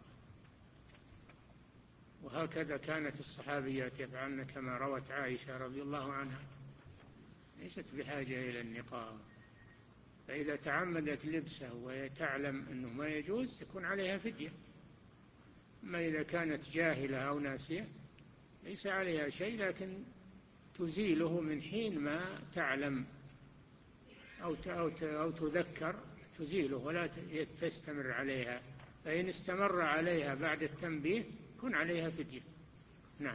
وهكذا كانت الصحابيات يفعلن كما روت عائشة رضي الله عنها، ليست بحاجة إلى النقاب. فإذا تعمدت لبسه وهي تعلم أنه ما يجوز يكون عليها فدية، أما إذا كانت جاهلة أو ناسية ليس عليها شيء، لكن تزيله من حين ما تعلم أو أو تذكر تزيله ولا تستمر عليها، فإن استمر عليها بعد التنبيه يكون عليها فدية. نعم.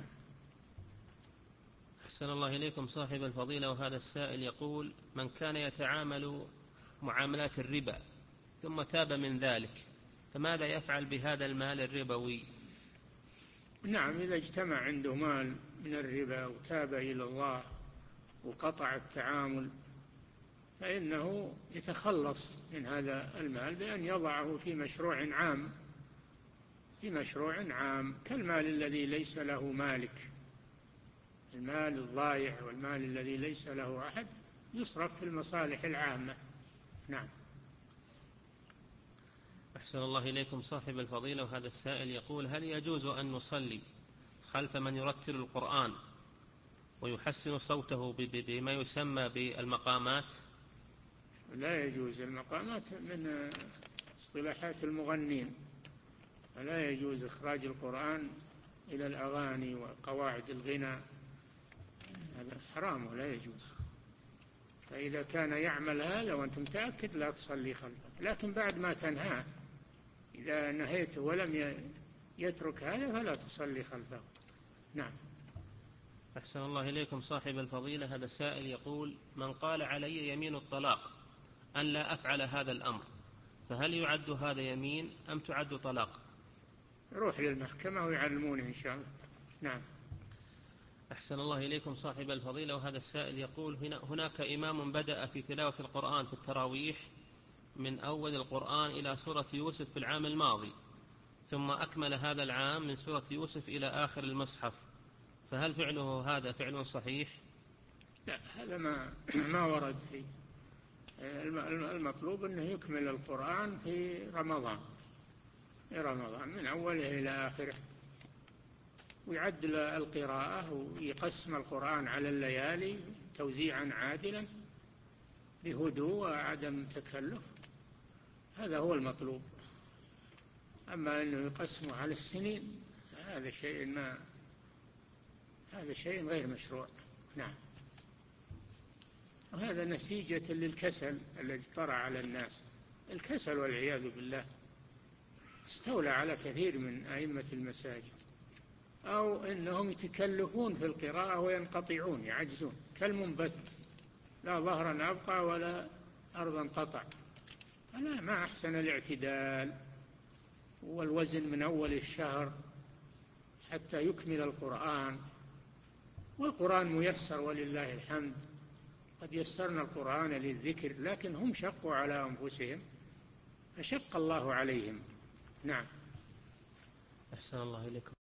أحسن الله إليكم صاحب الفضيلة، وهذا السائل يقول: من كان يتعامل معاملات الربا ثم تاب من ذلك فماذا يفعل بهذا المال الربوي؟ نعم، إذا اجتمع عنده مال من الربا وتاب إلى الله وقطع التعامل فإنه يتخلص من هذا المال بأن يضعه في مشروع عام، في مشروع عام كالمال الذي ليس له مالك، المال الضائع والمال الذي ليس له أحد يصرف في المصالح العامة. نعم. أحسن الله إليكم صاحب الفضيلة، وهذا السائل يقول: هل يجوز أن نصلي خلف من يرتل القرآن ويحسن صوته بما يسمى بالمقامات؟ لا يجوز، المقامات من اصطلاحات المغنين، فلا يجوز إخراج القرآن إلى الأغاني وقواعد الغنى، هذا حرام ولا يجوز. فإذا كان يعمل هذا وأنت متأكد لا تصلي خلفه، لكن بعد ما تنهاه إذا نهيته ولم يترك هذا فلا تصلي خلفه. نعم. أحسن الله إليكم صاحب الفضيلة، هذا السائل يقول: من قال علي يمين الطلاق أن لا أفعل هذا الأمر فهل يعد هذا يمين أم تعد طلاق؟ روح للمحكمة ويعلمونه إن شاء الله. نعم. أحسن الله إليكم صاحب الفضيلة، وهذا السائل يقول: هناك إمام بدأ في تلاوة القرآن في التراويح من أول القرآن إلى سورة يوسف في العام الماضي، ثم أكمل هذا العام من سورة يوسف إلى آخر المصحف، فهل فعله هذا فعل صحيح؟ لا، هذا ما ما ورد فيه، المطلوب أنه يكمل القرآن في رمضان، في رمضان من أوله إلى آخره، ويعدل القراءة ويقسم القرآن على الليالي توزيعا عادلا بهدوء وعدم تكلف. هذا هو المطلوب. أما أنه يقسمه على السنين هذا شيء ما هذا شيء غير مشروع. نعم. وهذا نتيجة للكسل الذي طرأ على الناس، الكسل والعياذ بالله استولى على كثير من أئمة المساجد، أو أنهم يتكلفون في القراءة وينقطعون، يعجزون كالمنبت، لا ظهرا أبقى ولا أرضا قطع. فلا، ما أحسن الاعتدال والوزن من أول الشهر حتى يكمل القرآن. والقرآن ميسر ولله الحمد، قد يسرنا القرآن للذكر، لكن هم شقوا على أنفسهم فشق الله عليهم. نعم. أحسن الله إليكم.